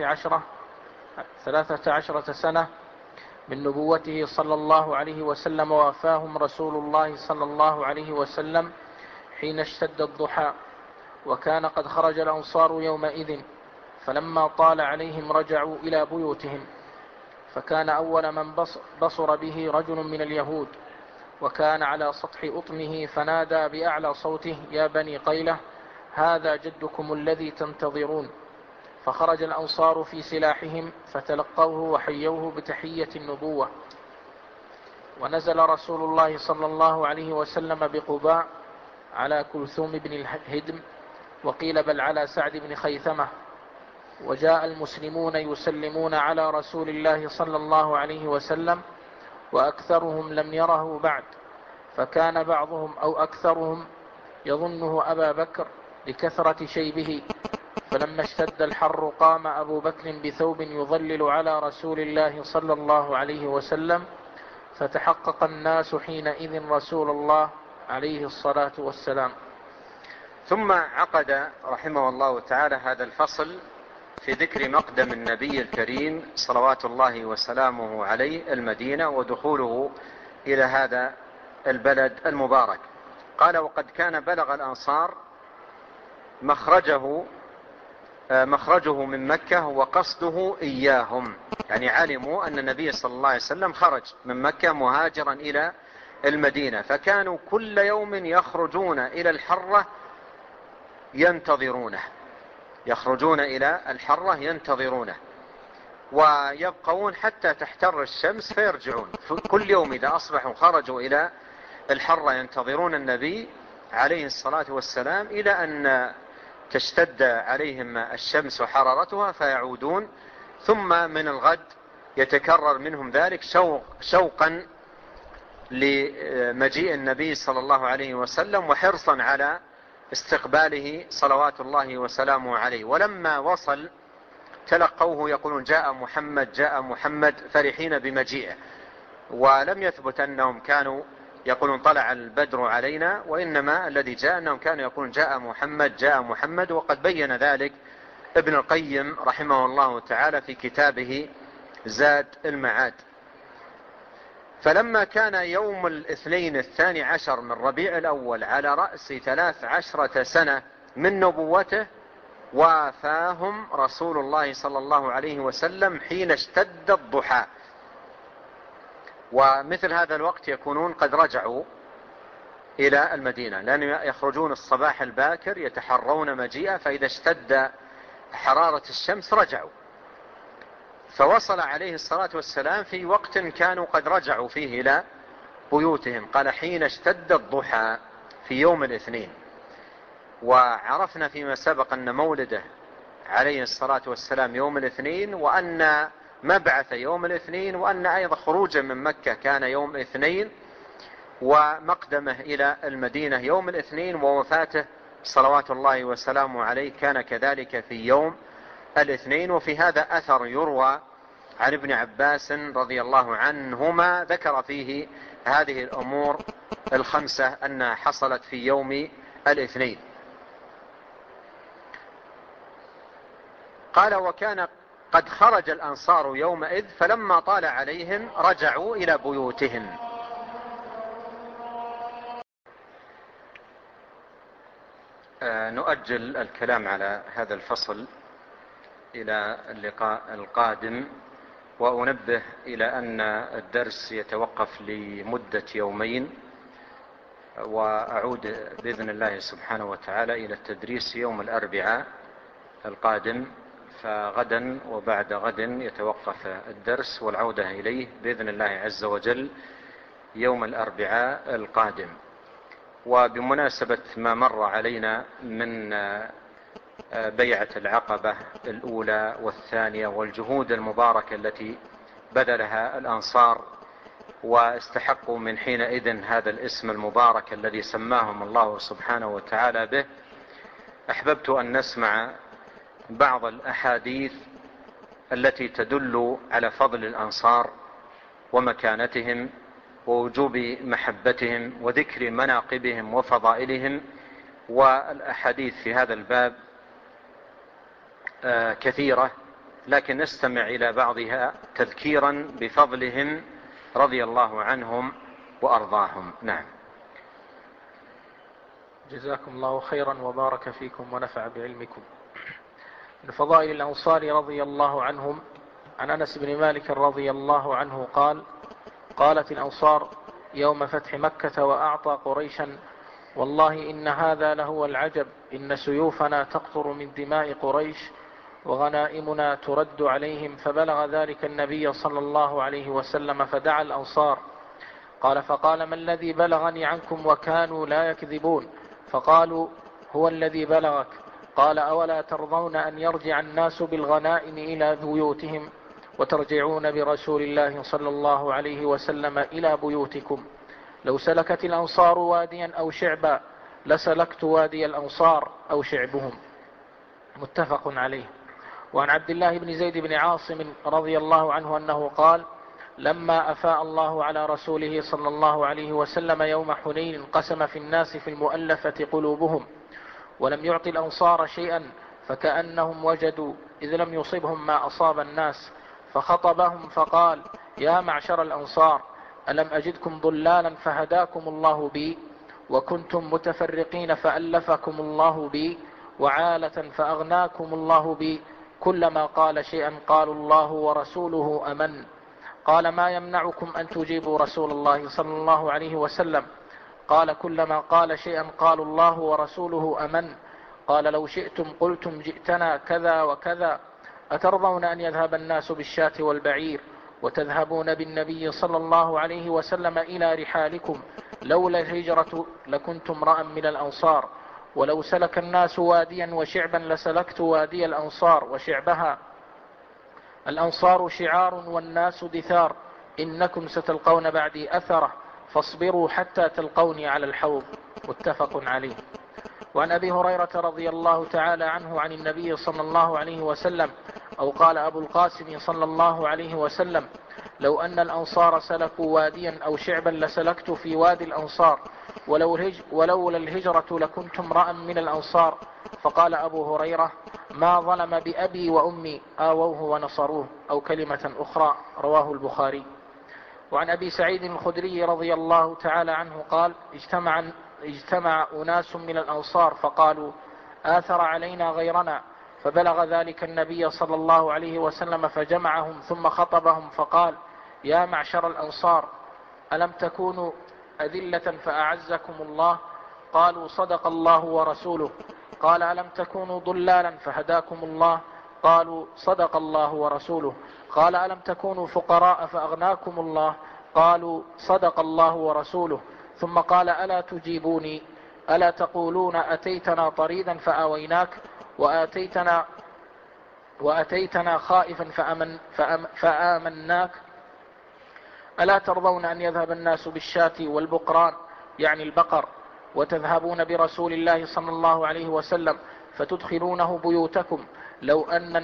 13 سنة من نبوته صلى الله عليه وسلم، وافاهم رسول الله صلى الله عليه وسلم حين اشتد الضحى، وكان قد خرج الأنصار يومئذ، فلما طال عليهم رجعوا إلى بيوتهم، فكان أول من بصر به رجل من اليهود، وكان على سطح أطمه، فنادى بأعلى صوته: يا بني قيلة، هذا جدكم الذي تنتظرون. فخرج الأنصار في سلاحهم فتلقوه وحيوه بتحية النبوة. ونزل رسول الله صلى الله عليه وسلم بقباء على كلثوم بن الهدم، وقيل بل على سعد بن خيثمة. وجاء المسلمون يسلمون على رسول الله صلى الله عليه وسلم، وأكثرهم لم يره بعد، فكان بعضهم أو أكثرهم يظنه أبا بكر لكثرة شيبه. فلما اشتد الحر قام أبو بكر بثوب يظلل على رسول الله صلى الله عليه وسلم، فتحقق الناس حينئذ رسول الله عليه الصلاة والسلام. ثم عقد رحمه الله تعالى هذا الفصل في ذكر مقدم النبي الكريم صلوات الله وسلامه عليه المدينة ودخوله إلى هذا البلد المبارك. قال: وقد كان بلغ الأنصار مخرجه من مكة وقصده إياهم، يعني علموا أن النبي صلى الله عليه وسلم خرج من مكة مهاجرا إلى المدينة، فكانوا كل يوم يخرجون إلى الحرة ينتظرونه، ويبقون حتى تحتر الشمس فيرجعون. كل يوم إذا أصبحوا خرجوا إلى الحرة ينتظرون النبي عليه الصلاة والسلام إلى أن تشتد عليهم الشمس وحرارتها فيعودون. ثم من الغد يتكرر منهم ذلك شوقا لمجيء النبي صلى الله عليه وسلم، وحرصا على استقباله صلوات الله وسلامه عليه. ولما وصل تلقوه يقولون جاء محمد جاء محمد فرحين بمجيئه، ولم يثبت أنهم كانوا يقولون طلع البدر علينا، وإنما الذي جاء أنهم كانوا يقولون جاء محمد جاء محمد. وقد بين ذلك ابن القيم رحمه الله تعالى في كتابه زاد المعاد. فلما كان يوم الاثنين 12 من ربيع الأول على رأس 13 سنة من نبوته، وافاهم رسول الله صلى الله عليه وسلم حين اشتد الضحى. ومثل هذا الوقت يكونون قد رجعوا إلى المدينة، لأنهم يخرجون الصباح الباكر يتحرون مجيئة، فإذا اشتد حرارة الشمس رجعوا. فوصل عليه الصلاة والسلام في وقت كانوا قد رجعوا فيه إلى بيوتهم. قال حين اشتد الضحى في يوم الاثنين. وعرفنا فيما سبق أن مولده عليه الصلاة والسلام يوم الاثنين، وأن مبعث يوم الاثنين، وأن أيضا خروجه من مكة كان يوم الاثنين، ومقدمه إلى المدينة يوم الاثنين، ووفاته صلوات الله وسلامه عليه كان كذلك في يوم الاثنين. وفي هذا أثر يروى عن ابن عباس رضي الله عنهما ذكر فيه هذه الأمور الخمسة أنها حصلت في يوم الاثنين. قال وكان قد خرج الأنصار يومئذ، فلما طال عليهم رجعوا إلى بيوتهم. نؤجل الكلام على هذا الفصل إلى اللقاء القادم، وأنبه إلى أن الدرس يتوقف لمدة يومين، وأعود بإذن الله سبحانه وتعالى إلى التدريس يوم الأربعاء القادم. فغدا وبعد غد يتوقف الدرس، والعودة إليه بإذن الله عز وجل يوم الأربعاء القادم. وبمناسبة ما مر علينا من بيعة العقبة الأولى والثانية والجهود المباركة التي بذلها الأنصار، واستحقوا من حينئذ هذا الاسم المبارك الذي سماهم الله سبحانه وتعالى به، أحببت أن نسمع بعض الأحاديث التي تدل على فضل الأنصار ومكانتهم ووجوب محبتهم وذكر مناقبهم وفضائلهم. والأحاديث في هذا الباب كثيرة، لكن نستمع إلى بعضها تذكيرا بفضلهم رضي الله عنهم وأرضاهم. نعم. جزاكم الله خيرا وبارك فيكم ونفع بعلمكم. من فضائل الأنصار رضي الله عنهم عن أنس بن مالك رضي الله عنه قال: قالت الأنصار يوم فتح مكة وأعطى قريشا: والله إن هذا لهو العجب، إن سيوفنا تقطر من دماء قريش وغنائمنا ترد عليهم. فبلغ ذلك النبي صلى الله عليه وسلم فدعا الأنصار. قال: فقال: ما الذي بلغني عنكم؟ وكانوا لا يكذبون. فقالوا: هو الذي بلغك. قال: أولا ترضون أن يرجع الناس بالغنائم إلى بيوتهم وترجعون برسول الله صلى الله عليه وسلم إلى بيوتكم؟ لو سلكت الأنصار واديا أو شعبا لسلكت وادي الأنصار أو شعبهم. متفق عليه. وعن عبد الله بن زيد بن عاصم رضي الله عنه أنه قال: لما أفاء الله على رسوله صلى الله عليه وسلم يوم حنين قسم في الناس في المؤلفة قلوبهم، ولم يعطي الأنصار شيئا، فكأنهم وجدوا إذ لم يصبهم ما أصاب الناس، فخطبهم فقال: يا معشر الأنصار، ألم أجدكم ضلالا فهداكم الله بي، وكنتم متفرقين فألفكم الله بي، وعالة فأغناكم الله بي؟ كلما قال شيئا قالوا الله ورسوله أمن. قال: ما يمنعكم أن تجيبوا رسول الله صلى الله عليه وسلم؟ قال: كلما قال شيئا قالوا الله ورسوله أمن. قال: لو شئتم قلتم جئتنا كذا وكذا. أترضون أن يذهب الناس بالشاة والبعير وتذهبون بالنبي صلى الله عليه وسلم إلى رحالكم؟ لولا الهجرة لكنت امرأ من الأنصار، ولو سلك الناس واديا وشعبا لسلكت وادي الأنصار وشعبها. الأنصار شعار والناس دثار، إنكم ستلقون بعدي أثره، فاصبروا حتى تلقوني على الحوض. متفق عليه. وعن أبي هريرة رضي الله تعالى عنه عن النبي صلى الله عليه وسلم أو قال أبو القاسم صلى الله عليه وسلم: لو أن الأنصار سلكوا واديا أو شعبا لسلكت في وادي الأنصار، ولولا الهجرة لكنت امرأ من الأنصار. فقال أبو هريرة: ما ظلم بأبي وأمي، آووه ونصروه، أو كلمة أخرى. رواه البخاري. وعن أبي سعيد الخدري رضي الله تعالى عنه قال: اجتمع أناس من الأنصار فقالوا: آثر علينا غيرنا، فبلغ ذلك النبي صلى الله عليه وسلم فجمعهم ثم خطبهم فقال: يا معشر الأنصار، ألم تكونوا أذلة فأعزكم الله؟ قالوا: صدق الله ورسوله. قال: ألم تكونوا ضلالا فهداكم الله؟ قالوا: صدق الله ورسوله. قال: ألم تكونوا فقراء فأغناكم الله؟ قالوا: صدق الله ورسوله. ثم قال: ألا تجيبوني؟ ألا تقولون أتيتنا طريدا فآويناك، وأتيتنا خائفا فآمناك؟ ألا ترضون أن يذهب الناس بالشاة والبقران، يعني البقر، وتذهبون برسول الله صلى الله عليه وسلم فتدخلونه بيوتكم؟ لو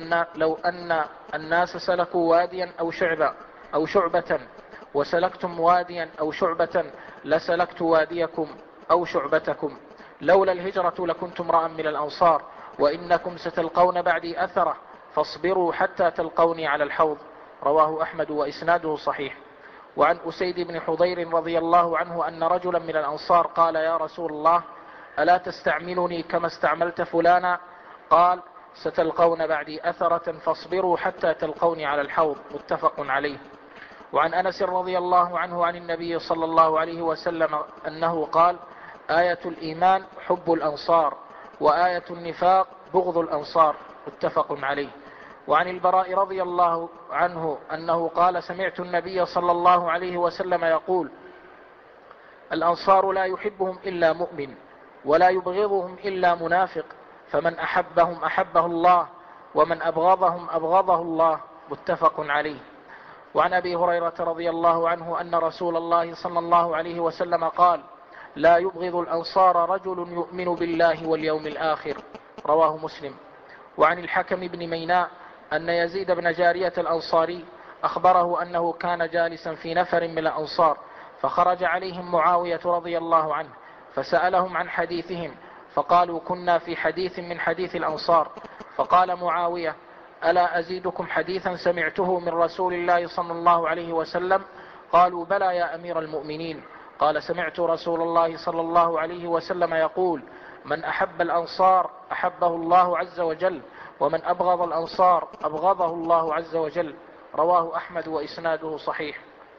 أن الناس سلكوا واديا أو شعبة وسلكتم واديا أو شعبة لسلكت واديكم أو شعبتكم. لولا الهجرة لكنت امرأ من الأنصار، وإنكم ستلقون بعدي أثرة، فاصبروا حتى تلقوني على الحوض. رواه أحمد وإسناده صحيح. وعن أسيد بن حضير رضي الله عنه أن رجلا من الأنصار قال: يا رسول الله، ألا تستعملني كما استعملت فلانا؟ قال: ستلقون بعدي أثرة، فاصبروا حتى تلقوني على الحوض. متفق عليه. وعن أنس رضي الله عنه عن النبي صلى الله عليه وسلم أنه قال: آية الإيمان حب الأنصار، وآية النفاق بغض الأنصار. متفق عليه. وعن البراء رضي الله عنه أنه قال: سمعت النبي صلى الله عليه وسلم يقول: الأنصار لا يحبهم إلا مؤمن، ولا يبغضهم إلا منافق، فمن أحبهم أحبه الله، ومن أبغضهم أبغضه الله. متفق عليه. وعن أبي هريرة رضي الله عنه أن رسول الله صلى الله عليه وسلم قال: لا يبغض الأنصار رجل يؤمن بالله واليوم الآخر. رواه مسلم. وعن الحكم بن ميناء أن يزيد بن جارية الأنصاري أخبره أنه كان جالسا في نفر من الأنصار، فخرج عليهم معاوية رضي الله عنه فسألهم عن حديثهم، فقالوا: كنا في حديث من حديث الأنصار. فقال معاوية: ألا أزيدكم حديثا سمعته من رسول الله صلى الله عليه وسلم؟ قالوا: بلى يا أمير المؤمنين. قال: سمعت رسول الله صلى الله عليه وسلم يقول: من أحب الأنصار أحبه الله عز وجل، ومن أبغض الأنصار أبغضه الله عز وجل. رواه أحمد وإسناده صحيح.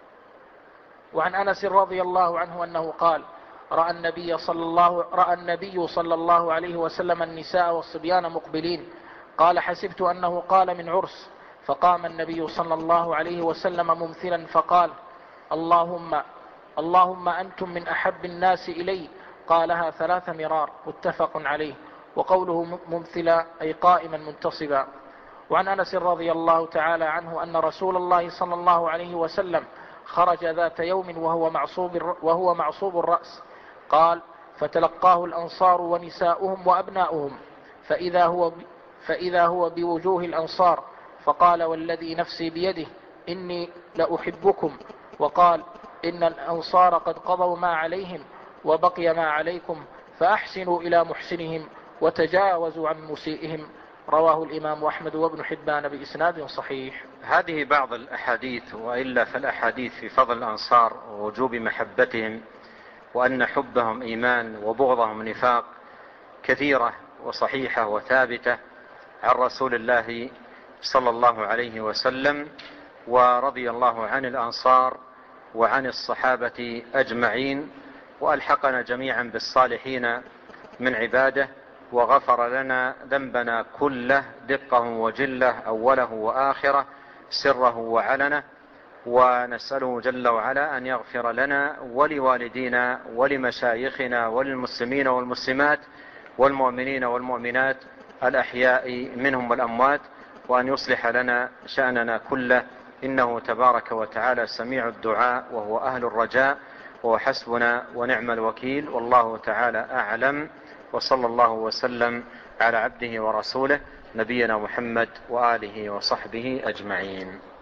وعن أنس رضي الله عنه أنه قال: رأى النبي صلى الله عليه وسلم النساء والصبيان مقبلين، قال: حسبت أنه قال من عرس. فقام النبي صلى الله عليه وسلم ممثلا فقال: اللهم أنتم من أحب الناس إلي. قالها 3 مرار. متفق عليه. وقوله ممثلا أي قائما منتصبا. وعن أنس رضي الله تعالى عنه أن رسول الله صلى الله عليه وسلم خرج ذات يوم وهو معصوب الرأس. قال: فتلقاه الأنصار ونساؤهم وأبناؤهم، فإذا هو بوجوه الأنصار، فقال: والذي نفسي بيده إني لأحبكم. وقال: إن الأنصار قد قضوا ما عليهم وبقي ما عليكم، فأحسنوا إلى محسنهم وتجاوزوا عن مسيئهم. رواه الإمام أحمد وابن حبان بإسناد صحيح. هذه بعض الأحاديث، وإلا فالأحاديث في فضل الأنصار ووجوب محبتهم وأن حبهم إيمان وبغضهم نفاق كثيرة وصحيحة وثابتة عن رسول الله صلى الله عليه وسلم. ورضي الله عن الأنصار وعن الصحابة أجمعين، وألحقنا جميعا بالصالحين من عباده، وغفر لنا ذنبنا كله دقه وجله، أوله وآخره، سره وعلنه. ونسأله جل وعلا أن يغفر لنا ولوالدينا ولمشايخنا وللمسلمين والمسلمات والمؤمنين والمؤمنات الأحياء منهم والأموات، وأن يصلح لنا شأننا كله، إنه تبارك وتعالى سميع الدعاء وهو أهل الرجاء، وهو حسبنا ونعم الوكيل. والله تعالى أعلم، وصلى الله وسلم على عبده ورسوله نبينا محمد وآله وصحبه أجمعين.